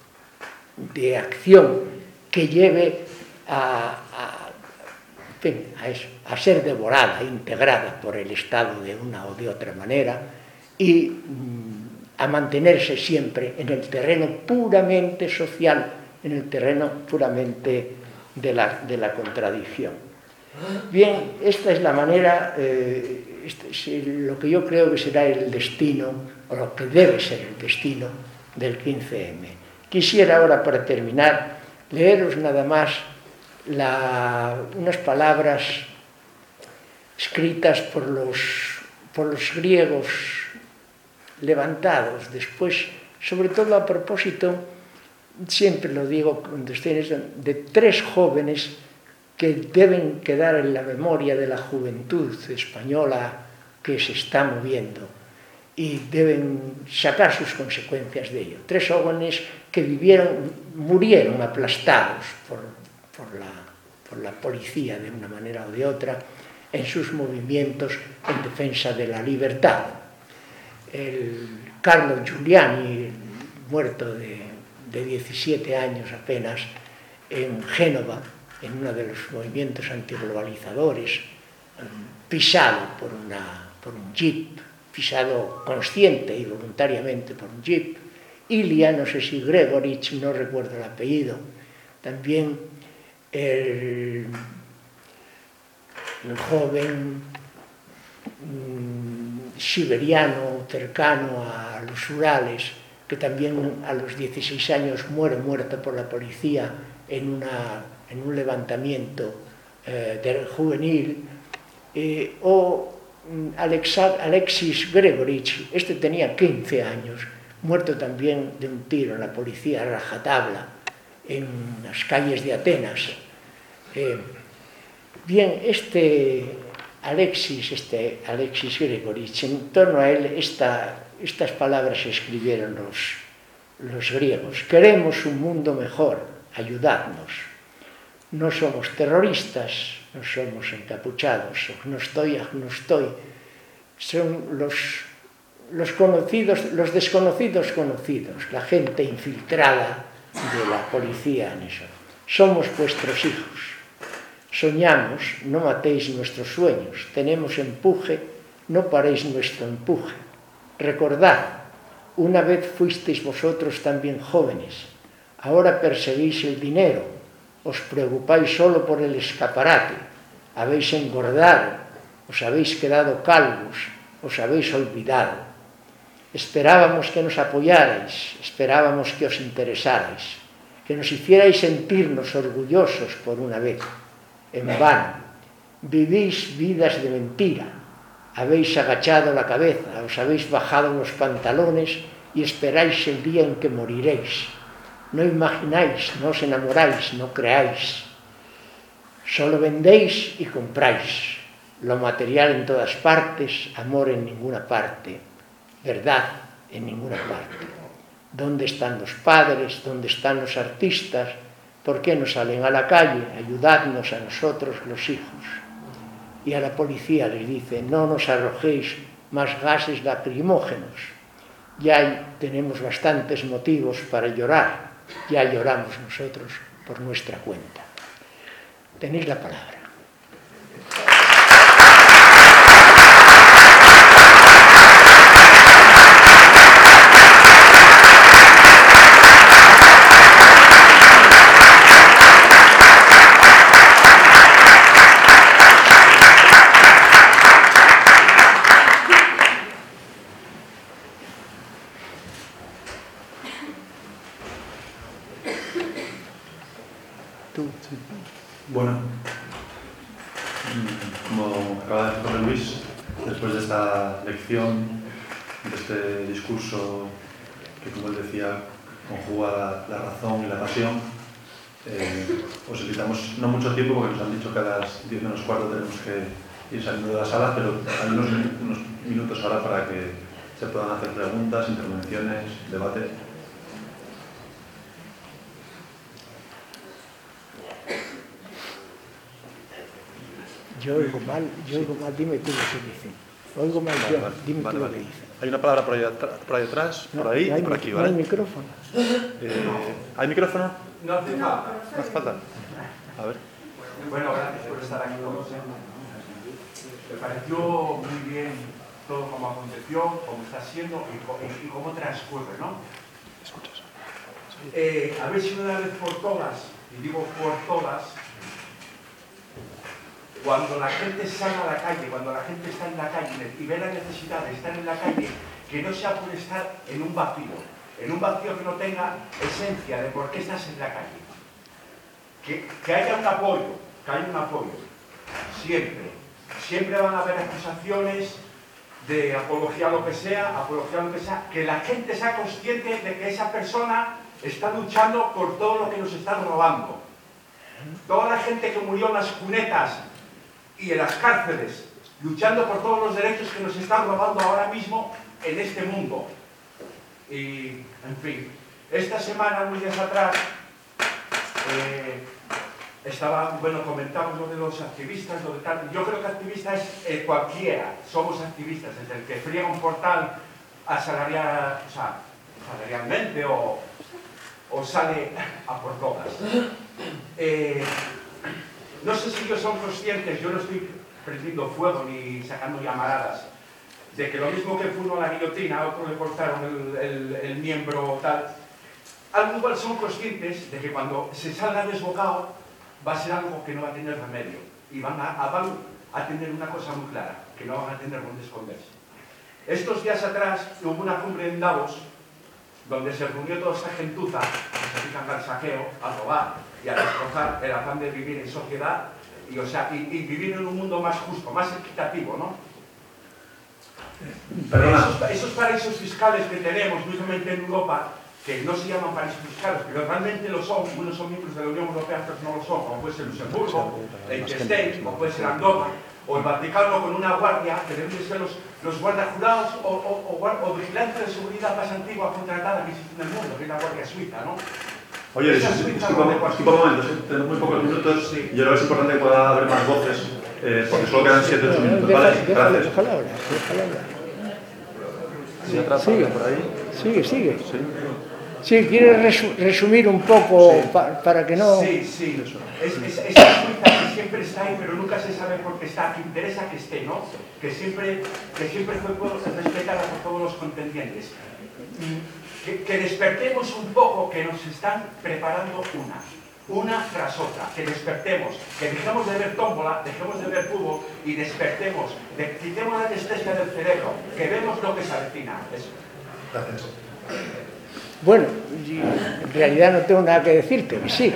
de acción que lleve a, a, en fin, a, eso, a ser devorada, integrada por el Estado de una o de otra manera y mm, a mantenerse siempre en el terreno puramente social, en el terreno puramente de la, de la contradicción. Bien, esta es la manera, eh, este es lo que yo creo que será el destino, o lo que debe ser el destino del quince eme. Quisiera ahora, para terminar, leeros nada más la, unas palabras escritas por los, por los griegos levantados después, sobre todo a propósito, siempre lo digo cuando estoy en eso, de tres jóvenes que deben quedar en la memoria de la juventud española que se está moviendo y deben sacar sus consecuencias de ello. Tres jóvenes que vivieron, murieron aplastados por, por, la, por la policía de una manera o de otra en sus movimientos en defensa de la libertad. El Carlo Giuliani, muerto de, de diecisiete años apenas, en Génova, en uno de los movimientos antiglobalizadores, pisado por, una, por un jeep, pisado consciente y voluntariamente por un jeep. Ilia, no sé si Gregorich, no recuerdo el apellido, también el, el joven mmm, siberiano cercano a los Urales, que también a los dieciséis años muere muerto por la policía en, una, en un levantamiento eh, del juvenil, eh, o Alexa, Alexis Gregorich, este tenía quince años, muerto también de un tiro en la policía a rajatabla en las calles de Atenas. Eh, bien, este Alexis, este Alexis Gregorich, en torno a él esta, estas palabras se escribieron los, los griegos: queremos un mundo mejor, ayudadnos. No somos terroristas, no somos encapuchados, no estoy, no estoy. Son los, los conocidos, los desconocidos conocidos, la gente infiltrada de la policía en eso. Somos vuestros hijos. Soñamos, no matéis nuestros sueños. Tenemos empuje, no paréis nuestro empuje. Recordad, una vez fuisteis vosotros también jóvenes. Ahora perseguís el dinero. Os preocupáis solo por el escaparate. Habéis engordado. Os habéis quedado calvos. Os habéis olvidado. Esperábamos que nos apoyarais. Esperábamos que os interesarais. Que nos hicierais sentirnos orgullosos por una vez. En vano, vivís vidas de mentira, habéis agachado la cabeza, os habéis bajado los pantalones y esperáis el día en que moriréis. No imagináis, no os enamoráis, no creáis. Solo vendéis y compráis. Lo material en todas partes, amor en ninguna parte, verdad en ninguna parte. ¿Dónde están los padres? ¿Dónde están los artistas? ¿Por qué no salen a la calle? Ayudadnos a nosotros los hijos. Y a la policía les dice: no nos arrojéis más gases lacrimógenos. Ya tenemos bastantes motivos para llorar. Ya lloramos nosotros por nuestra cuenta. Tenéis la palabra. Bueno, como acaba de decir José Luis, después de esta lección, de este discurso que, como él decía, conjuga la, la razón y la pasión, eh, os invitamos no mucho tiempo porque nos han dicho que a las diez menos cuarto tenemos que ir saliendo de la sala, pero hay unos, unos minutos ahora para que se puedan hacer preguntas, intervenciones, debate. Yo oigo mal, yo oigo mal, dime tú lo que dicen. Oigo mal yo, Vale, dime vale, tú vale. lo que dicen. Hay una palabra por ahí, por ahí atrás, No, por ahí no hay, y por aquí, no ¿vale? hay micrófono. Eh, ¿Hay micrófono? No hace falta. No hace falta. A ver. Bueno, gracias por estar aquí todos. Me pareció muy bien todo como aconteció, cómo está siendo y, y, y cómo transcurre, ¿no? ¿Escuchas? Eh, a ver si una vez por todas, y digo por todas, cuando la gente sale a la calle, cuando la gente está en la calle y ve la necesidad de estar en la calle, que no sea por estar en un vacío, en un vacío que no tenga esencia de por qué estás en la calle. Que, que haya un apoyo, que haya un apoyo, siempre. Siempre van a haber acusaciones de apología a lo que sea, apología a lo que sea, que la gente sea consciente de que esa persona está luchando por todo lo que nos están robando. Toda la gente que murió en las cunetas y en las cárceles, luchando por todos los derechos que nos están robando ahora mismo en este mundo. Y, en fin, esta semana, unos días atrás, eh, estaba, bueno, comentamos lo de los activistas, lo de tal. Yo creo que activista es eh, cualquiera, somos activistas, desde el que friega un portal asalarial, o sea, salarialmente o, o sale a por todas. Eh, no sé si ellos son conscientes, yo no estoy prendiendo fuego ni sacando llamaradas, de que lo mismo que fue uno a la guillotina, a otro le cortaron el, el, el miembro tal, algo igual son conscientes de que cuando se salga desbocado va a ser algo que no va a tener remedio y van a, a, van a tener una cosa muy clara, que no van a tener dónde esconderse. Estos días atrás hubo una cumbre en Davos donde se reunió toda esta gentuza que se dedican al saqueo, a robar y a destrozar el afán de vivir en sociedad y, o sea, y, y vivir en un mundo más justo, más equitativo, ¿no? Esos, esos paraísos fiscales que tenemos, mismamente en Europa, que no se llaman paraísos fiscales, pero realmente lo son, unos son miembros de la Unión Europea, otros no lo son, como puede ser Luxemburgo, Liechtenstein, como puede ser Andorra, o el Vaticano con una guardia, que deben de ser los, los guardajurados o, o, o, o vigilantes de seguridad más antigua contratada que existe en el mundo, que es la Guardia Suiza, ¿no? Oye, disculpa un momento, tenemos muy pocos minutos, sí. Yo creo que es importante que pueda haber más voces, eh, porque solo quedan siete o ocho minutos, ¿vale? Gracias. Déjala ahora, déjala ahora. Sí, atrás, sigue por ahí. Sigue, sigue. Sí. Sí, ¿quieres resu resumir un poco sí. pa para que no...? Sí, sí. Es, es, es la Suiza que siempre está ahí, pero nunca se sabe por qué está, que interesa que esté, ¿no? Que siempre, que siempre fue respetada por todos los contendientes. Que, que despertemos un poco, que nos están preparando una, una tras otra, que despertemos, que dejemos de ver tómbola, dejemos de ver fútbol y despertemos, de, quitemos la anestesia del cerebro, que vemos lo que se avecina. Eso. Gracias. Bueno, en realidad no tengo nada que decirte, que sí,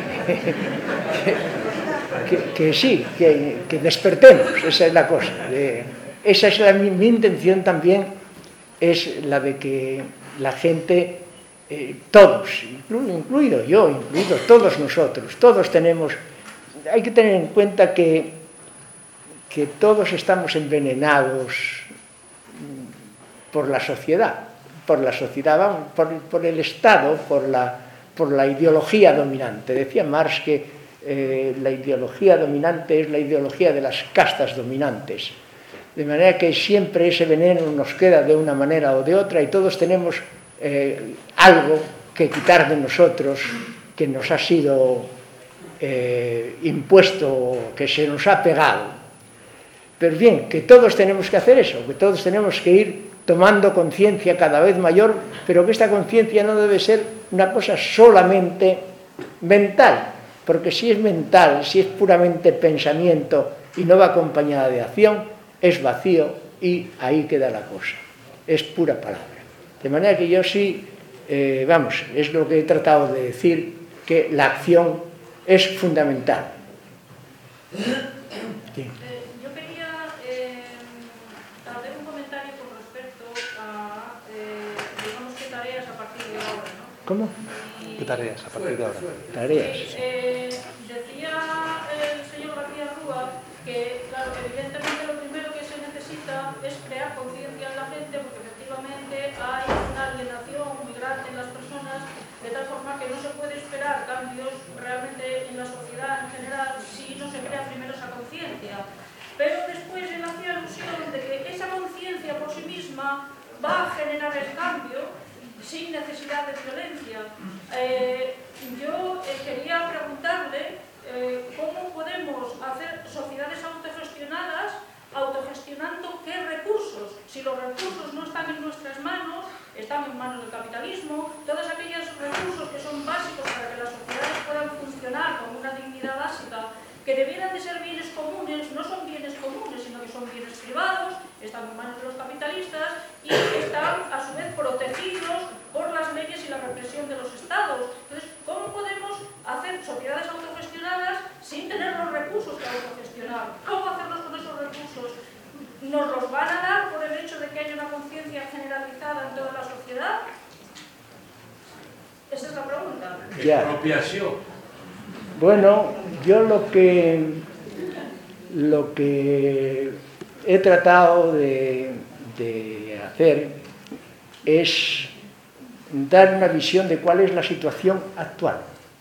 que, que, que sí, que, que despertemos, esa es la cosa. De, esa es la, mi, mi intención también, es la de que la gente, eh, todos, incluido, incluido yo, incluido todos nosotros, todos tenemos, hay que tener en cuenta que, que todos estamos envenenados por la sociedad. por la sociedad, por, por el Estado, por la, por la ideología dominante. Decía Marx que eh, la ideología dominante es la ideología de las castas dominantes. De manera que siempre ese veneno nos queda de una manera o de otra y todos tenemos eh, algo que quitar de nosotros que nos ha sido eh, impuesto, que se nos ha pegado. Pero bien, que todos tenemos que hacer eso, que todos tenemos que ir tomando conciencia cada vez mayor, pero que esta conciencia no debe ser una cosa solamente mental, porque si es mental, si es puramente pensamiento y no va acompañada de acción, es vacío y ahí queda la cosa, es pura palabra. De manera que yo sí, eh, vamos, es lo que he tratado de decir, que la acción es fundamental. Sí. Eh, yo quería eh, hacer un comentario con respecto a, eh, digamos, qué tareas a partir de ahora, ¿no? ¿Cómo? Y, ¿Qué tareas a partir de ahora? Tareas. Eh, decía el señor García Rúa que, claro, evidentemente lo primero que se necesita es crear conciencia en la gente, porque efectivamente hay una alienación muy grande en las personas, de tal forma que no se puede esperar cambios realmente en la sociedad en general si no se crea primero esa conciencia. Pero después él hacía alusión de que esa conciencia por sí misma va a generar el cambio sin necesidad de violencia. Eh, yo eh, quería preguntarle eh, cómo podemos hacer sociedades autogestionadas, autogestionando qué recursos. Si los recursos no están en nuestras manos, están en manos del capitalismo, todos aquellos recursos que son básicos para que las sociedades puedan funcionar con una dignidad básica, que debieran de ser bienes comunes, no son bienes comunes, sino que son bienes privados, están en manos de los capitalistas y están a su vez protegidos por las leyes y la represión de los estados. Entonces, ¿cómo podemos hacer sociedades autogestionadas sin tener los recursos que autogestionar? ¿Cómo hacerlos con esos recursos? ¿Nos los van a dar por el hecho de que haya una conciencia generalizada en toda la sociedad? Esa es la pregunta. Ya. Expropiación. Bueno, yo lo que lo que he tratado de, de hacer es dar una visión de cuál es la situación actual.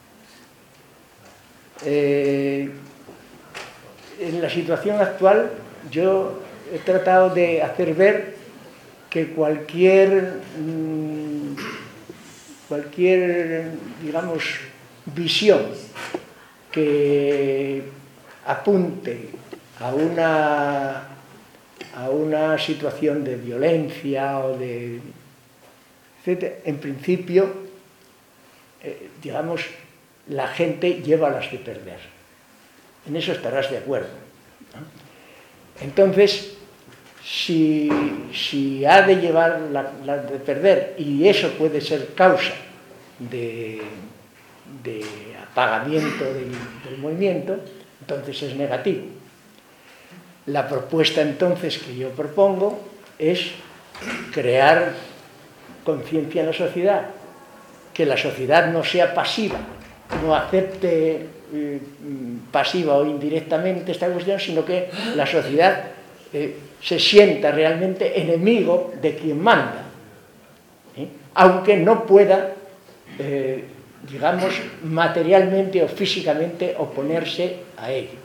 Eh, en la situación actual yo he tratado de hacer ver que cualquier mmm, cualquier, digamos, visión que apunte a una, a una situación de violencia o de etcétera, en principio, eh, digamos, la gente lleva las de perder. En eso estarás de acuerdo, ¿no? Entonces, si, si ha de llevar las de perder, y eso puede ser causa de, de apagamiento del, del movimiento, entonces es negativo. La propuesta entonces que yo propongo es crear conciencia en la sociedad, que la sociedad no sea pasiva, no acepte eh, pasiva o indirectamente esta cuestión, sino que la sociedad eh, se sienta realmente enemigo de quien manda, ¿eh? Aunque no pueda, eh, digamos, materialmente o físicamente oponerse a ello.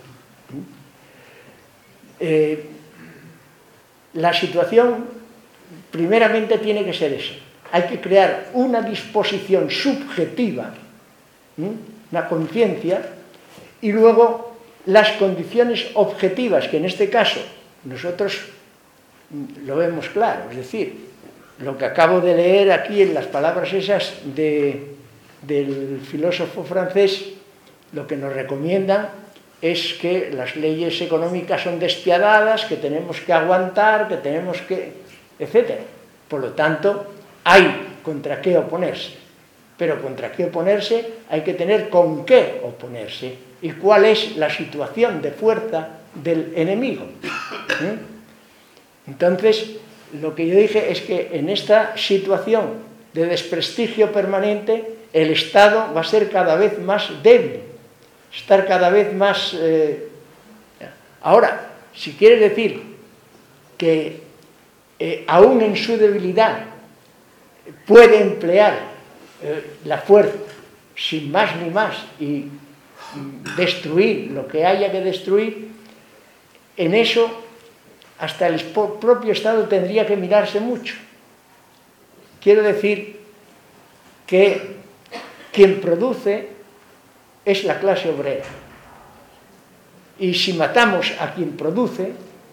Eh, la situación primeramente tiene que ser eso. Hay que crear una disposición subjetiva, ¿eh? Una conciencia, y luego las condiciones objetivas, que en este caso nosotros lo vemos claro, es decir, lo que acabo de leer aquí en las palabras esas de, del filósofo francés, lo que nos recomiendan es que las leyes económicas son despiadadas, que tenemos que aguantar, que tenemos que, etcétera. Por lo tanto, hay contra qué oponerse, pero contra qué oponerse hay que tener con qué oponerse y cuál es la situación de fuerza del enemigo. ¿Eh? Entonces, lo que yo dije es que en esta situación de desprestigio permanente, el Estado va a ser cada vez más débil, estar cada vez más... Eh... Ahora, si quiere decir que eh, aún en su debilidad puede emplear eh, la fuerza sin más ni más y destruir lo que haya que destruir, en eso hasta el propio Estado tendría que mirarse mucho. Quiero decir que quien produce es la clase obrera. Y si matamos a quien produce,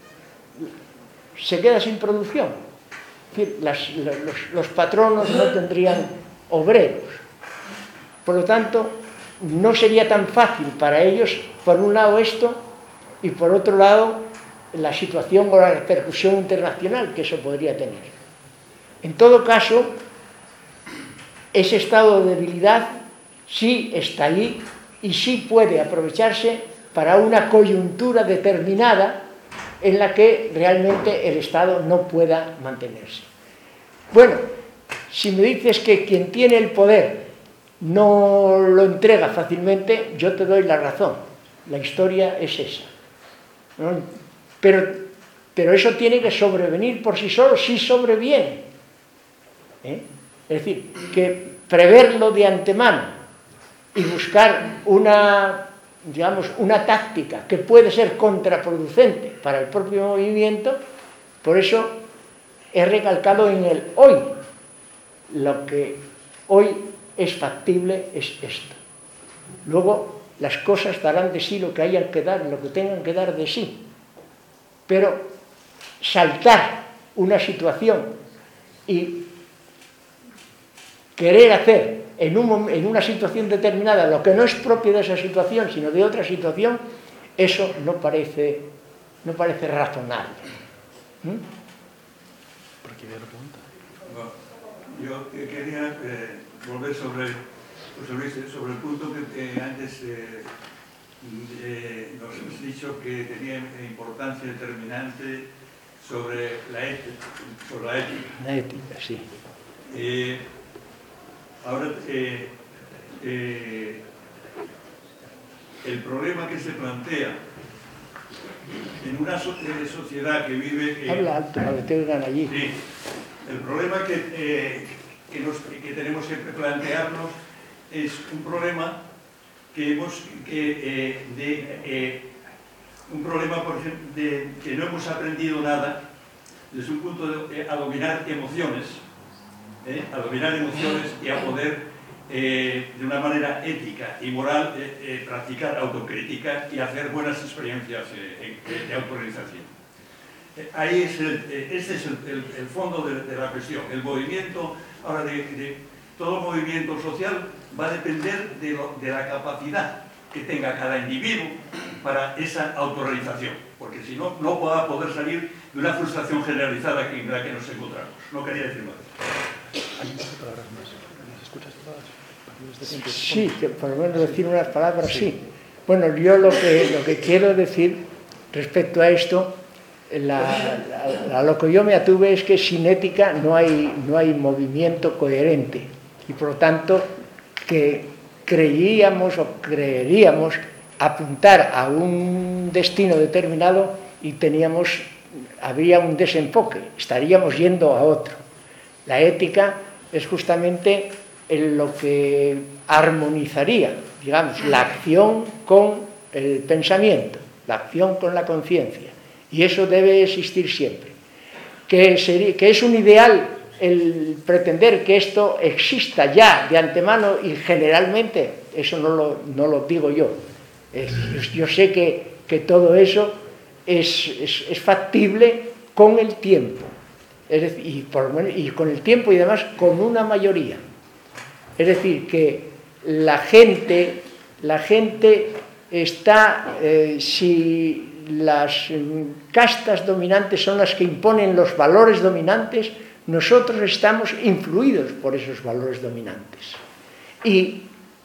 se queda sin producción. Es decir, las, los, los patronos no tendrían obreros. Por lo tanto, no sería tan fácil para ellos, por un lado esto, y por otro lado, la situación o la repercusión internacional que eso podría tener. En todo caso, ese estado de debilidad sí está ahí y sí puede aprovecharse para una coyuntura determinada en la que realmente el Estado no pueda mantenerse. Bueno, si me dices que quien tiene el poder no lo entrega fácilmente, yo te doy la razón. La historia es esa, ¿no? Pero, pero eso tiene que sobrevenir por sí solo, si sobreviene. ¿Eh? Es decir, que preverlo de antemano y buscar una, digamos, una táctica que puede ser contraproducente para el propio movimiento, por eso he recalcado en el hoy. Lo que hoy es factible es esto. Luego las cosas darán de sí lo que hayan que dar, lo que tengan que dar de sí. Pero saltar una situación y querer hacer en, un, en una situación determinada lo que no es propio de esa situación, sino de otra situación, eso no parece, no parece razonable. ¿Mm? ¿Por aquí viene la pregunta? No, yo quería eh, volver sobre, sobre, sobre el punto que eh, antes eh, eh, nos has dicho que tenía importancia determinante sobre la ética. Sobre la ética, la ética, sí. Eh, ahora, eh, eh, el problema que se plantea en una so eh, sociedad que vive... Eh, Habla alto, para que te oigan allí. Sí, el problema que, eh, que, nos, que tenemos que plantearnos es un problema que hemos... Que, eh, de, eh, un problema, por ejemplo, de que no hemos aprendido nada desde un punto de eh, a dominar emociones, eh, a dominar emociones y a poder eh, de una manera ética y moral eh, eh, practicar autocrítica y hacer buenas experiencias eh, eh, de autorrealización. Eh, ahí es el, eh, ese es el, el, el fondo de, de la cuestión. El movimiento, ahora de, de todo movimiento social va a depender de, lo, de la capacidad que tenga cada individuo para esa autorrealización, porque si no, no va a poder salir de una frustración generalizada en la que nos encontramos. No quería decir más. Hay un par de palabras más. ¿Las escuchas todas? Sí, que por lo menos decir unas palabras, sí. sí. Bueno, yo lo que, lo que quiero decir respecto a esto, la, la, a lo que yo me atuve es que sin ética no hay, no hay movimiento coherente y por lo tanto que creíamos o creeríamos apuntar a un destino determinado y teníamos, habría un desenfoque, estaríamos yendo a otro. La ética es justamente en lo que armonizaría, digamos, la acción con el pensamiento, la acción con la conciencia, y eso debe existir siempre. Que, sería, que es un ideal el pretender que esto exista ya de antemano y generalmente, eso no lo, no lo digo yo. Es, yo sé que, que todo eso es, es, es factible con el tiempo, es decir, y, por, y con el tiempo y además con una mayoría. Es decir, que la gente, la gente está, eh, si las castas dominantes son las que imponen los valores dominantes, nosotros estamos influidos por esos valores dominantes. Y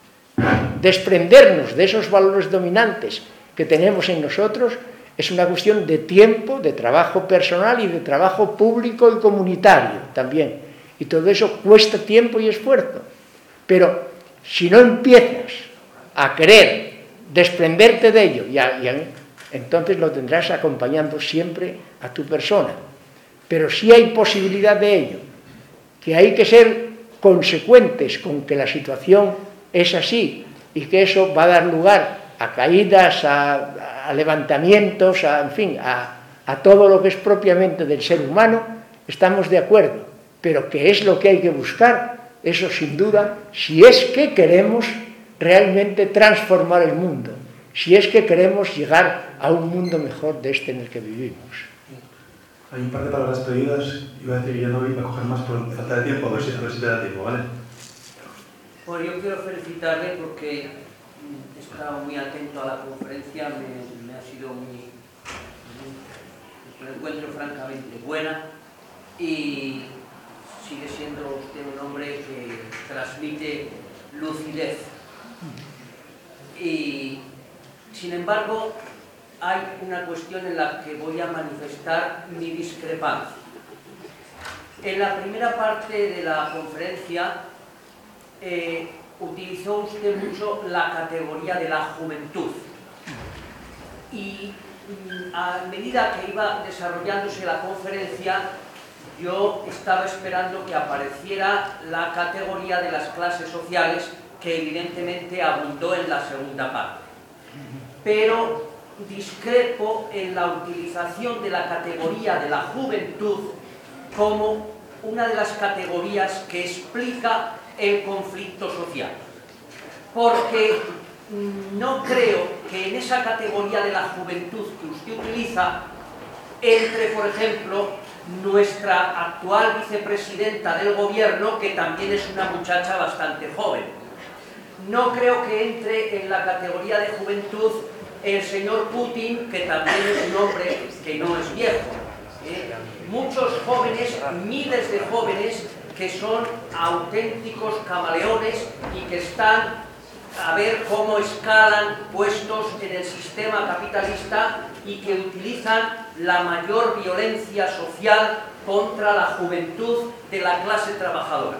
desprendernos de esos valores dominantes que tenemos en nosotros es una cuestión de tiempo, de trabajo personal y de trabajo público y comunitario también. Y todo eso cuesta tiempo y esfuerzo. Pero si no empiezas a querer desprenderte de ello, y a, y a, entonces lo tendrás acompañando siempre a tu persona. Pero si hay posibilidad de ello, que hay que ser consecuentes con que la situación es así y que eso va a dar lugar a caídas, a, a levantamientos, a, en fin, a, a todo lo que es propiamente del ser humano, estamos de acuerdo. Pero ¿qué es lo que hay que buscar? Eso sin duda, si es que queremos realmente transformar el mundo, si es que queremos llegar a un mundo mejor de este en el que vivimos. Hay un par de palabras pedidas, iba a decir que ya no iba a coger más por falta de tiempo, a ver si, a ver si te da tiempo, ¿vale? Bueno, yo quiero felicitarle porque he estado muy atento a la conferencia, me, me ha sido muy, me encuentro francamente buena y sigue siendo usted un hombre que transmite lucidez. Y Sin embargo, hay una cuestión en la que voy a manifestar mi discrepancia. En la primera parte de la conferencia eh, utilizó usted mucho la categoría de la juventud. Y a medida que iba desarrollándose la conferencia, yo estaba esperando que apareciera la categoría de las clases sociales, que evidentemente abundó en la segunda parte. Pero discrepo en la utilización de la categoría de la juventud como una de las categorías que explica el conflicto social. Porque no creo que en esa categoría de la juventud que usted utiliza entre, por ejemplo, nuestra actual vicepresidenta del gobierno, que también es una muchacha bastante joven. No creo que entre en la categoría de juventud el señor Putin, que también es un hombre que no es viejo. ¿eh? Muchos jóvenes, miles de jóvenes, que son auténticos camaleones y que están a ver cómo escalan puestos en el sistema capitalista y que utilizan la mayor violencia social contra la juventud de la clase trabajadora.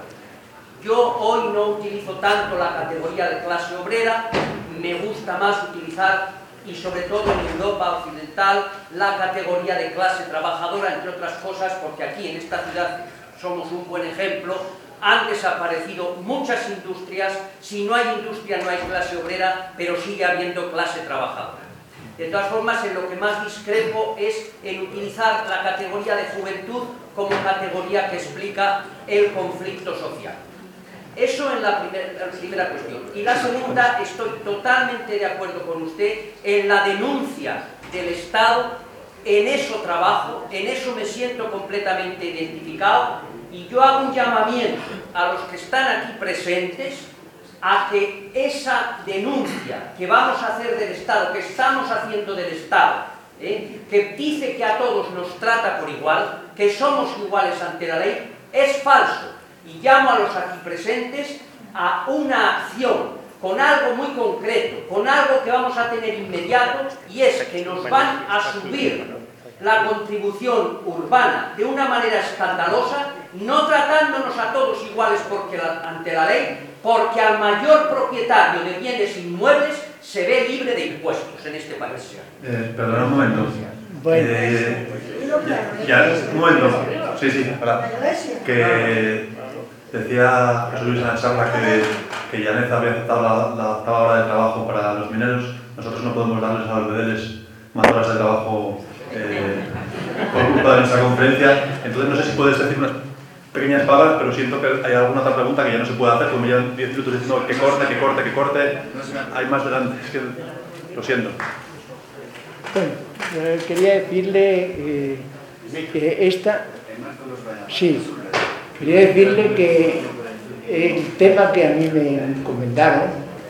Yo hoy no utilizo tanto la categoría de clase obrera, me gusta más utilizar, y sobre todo en Europa occidental, la categoría de clase trabajadora, entre otras cosas porque aquí en esta ciudad somos un buen ejemplo. Han desaparecido muchas industrias, si no hay industria no hay clase obrera, pero sigue habiendo clase trabajadora. De todas formas, en lo que más discrepo es en utilizar la categoría de juventud como categoría que explica el conflicto social. Eso en la, primer, la primera cuestión. Y la segunda, estoy totalmente de acuerdo con usted en la denuncia del Estado, en eso trabajo, en eso me siento completamente identificado. Y yo hago un llamamiento a los que están aquí presentes a que esa denuncia que vamos a hacer del Estado, que estamos haciendo del Estado, ¿eh? que dice que a todos nos trata por igual, que somos iguales ante la ley, es falso. Y llamo a los aquí presentes a una acción con algo muy concreto, con algo que vamos a tener inmediato, y es que nos van a subir la contribución urbana de una manera escandalosa, no tratándonos a todos iguales porque la, ante la ley, porque al mayor propietario de bienes inmuebles se ve libre de impuestos en este país. Eh, perdona un momento. Bueno. Eh, ya, ya, un momento. Sí, sí, para. Que decía José Luis en la charla que, que Yanez había aceptado la, la octava hora de trabajo para los mineros. Nosotros no podemos darles a los bedeles más horas de trabajo eh, por culpa de nuestra conferencia. Entonces no sé si puedes decir unas pequeñas palabras, pero siento que hay alguna otra pregunta que ya no se puede hacer, porque me llevan diez minutos diciendo que corte, que corte, que corte. Hay más delante, es que lo siento. Bueno, eh, quería decirle eh, que esta... Sí, quería decirle que el tema que a mí me encomendaron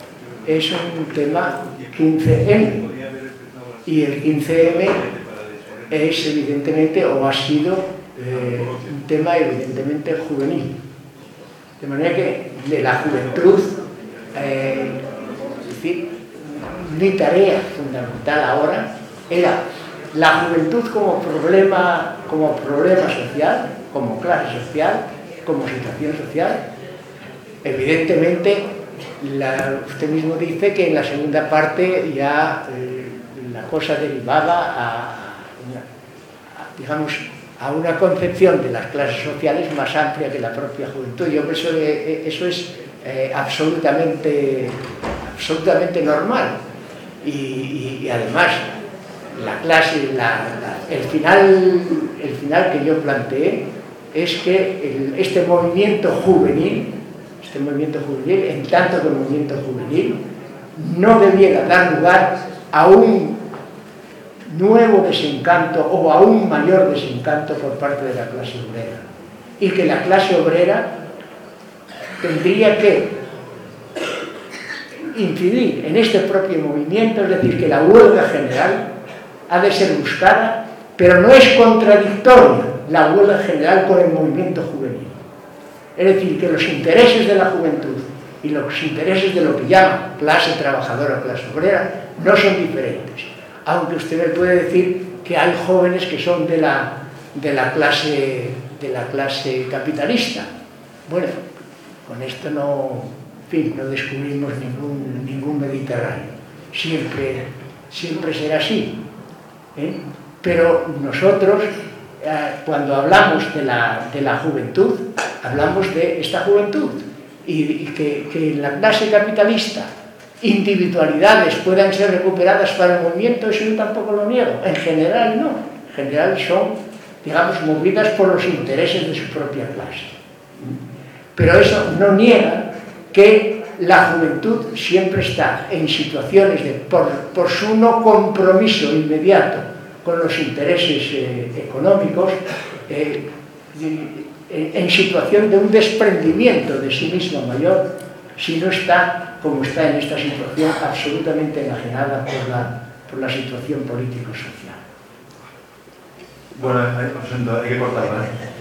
es un tema quince eme, y el quince eme es evidentemente, o ha sido, eh, un tema evidentemente juvenil. De manera que de la juventud, eh, es decir, mi tarea fundamental ahora era la juventud como problema, como problema social, como clase social, como situación social. Evidentemente, la, usted mismo dice que en la segunda parte ya eh, la cosa derivaba a, una, a, digamos, a una concepción de las clases sociales más amplia que la propia juventud. Yo creo que eso es eh, absolutamente, absolutamente normal. Y, y, y además, la clase, la, la, el, final, el final que yo planteé es que el, este movimiento juvenil, este movimiento juvenil, en tanto que movimiento juvenil, no debiera dar lugar a un nuevo desencanto o a un mayor desencanto por parte de la clase obrera, y que la clase obrera tendría que incidir en este propio movimiento, es decir, que la huelga general ha de ser buscada, pero no es contradictoria la huelga general con el movimiento juvenil. Es decir, que los intereses de la juventud y los intereses de lo que llaman clase trabajadora o clase obrera no son diferentes. Aunque usted me puede decir que hay jóvenes que son de la, de la, clase, de la clase capitalista. Bueno, con esto no, en fin, no descubrimos ningún, ningún Mediterráneo. Siempre, siempre será así. ¿eh? Pero nosotros, eh, cuando hablamos de la, de la juventud, hablamos de esta juventud. Y, y que, que en la clase capitalista individualidades puedan ser recuperadas para el movimiento, eso yo tampoco lo niego. En general no. En general son, digamos, movidas por los intereses de su propia clase. Pero eso no niega que la juventud siempre está en situaciones de, por, por su no compromiso inmediato con los intereses eh, económicos, eh, en, en situación de un desprendimiento de sí misma mayor, si no está como está en esta situación absolutamente enajenada por la, por la situación político-social. Bueno, lo siento, hay que cortarla, ¿eh?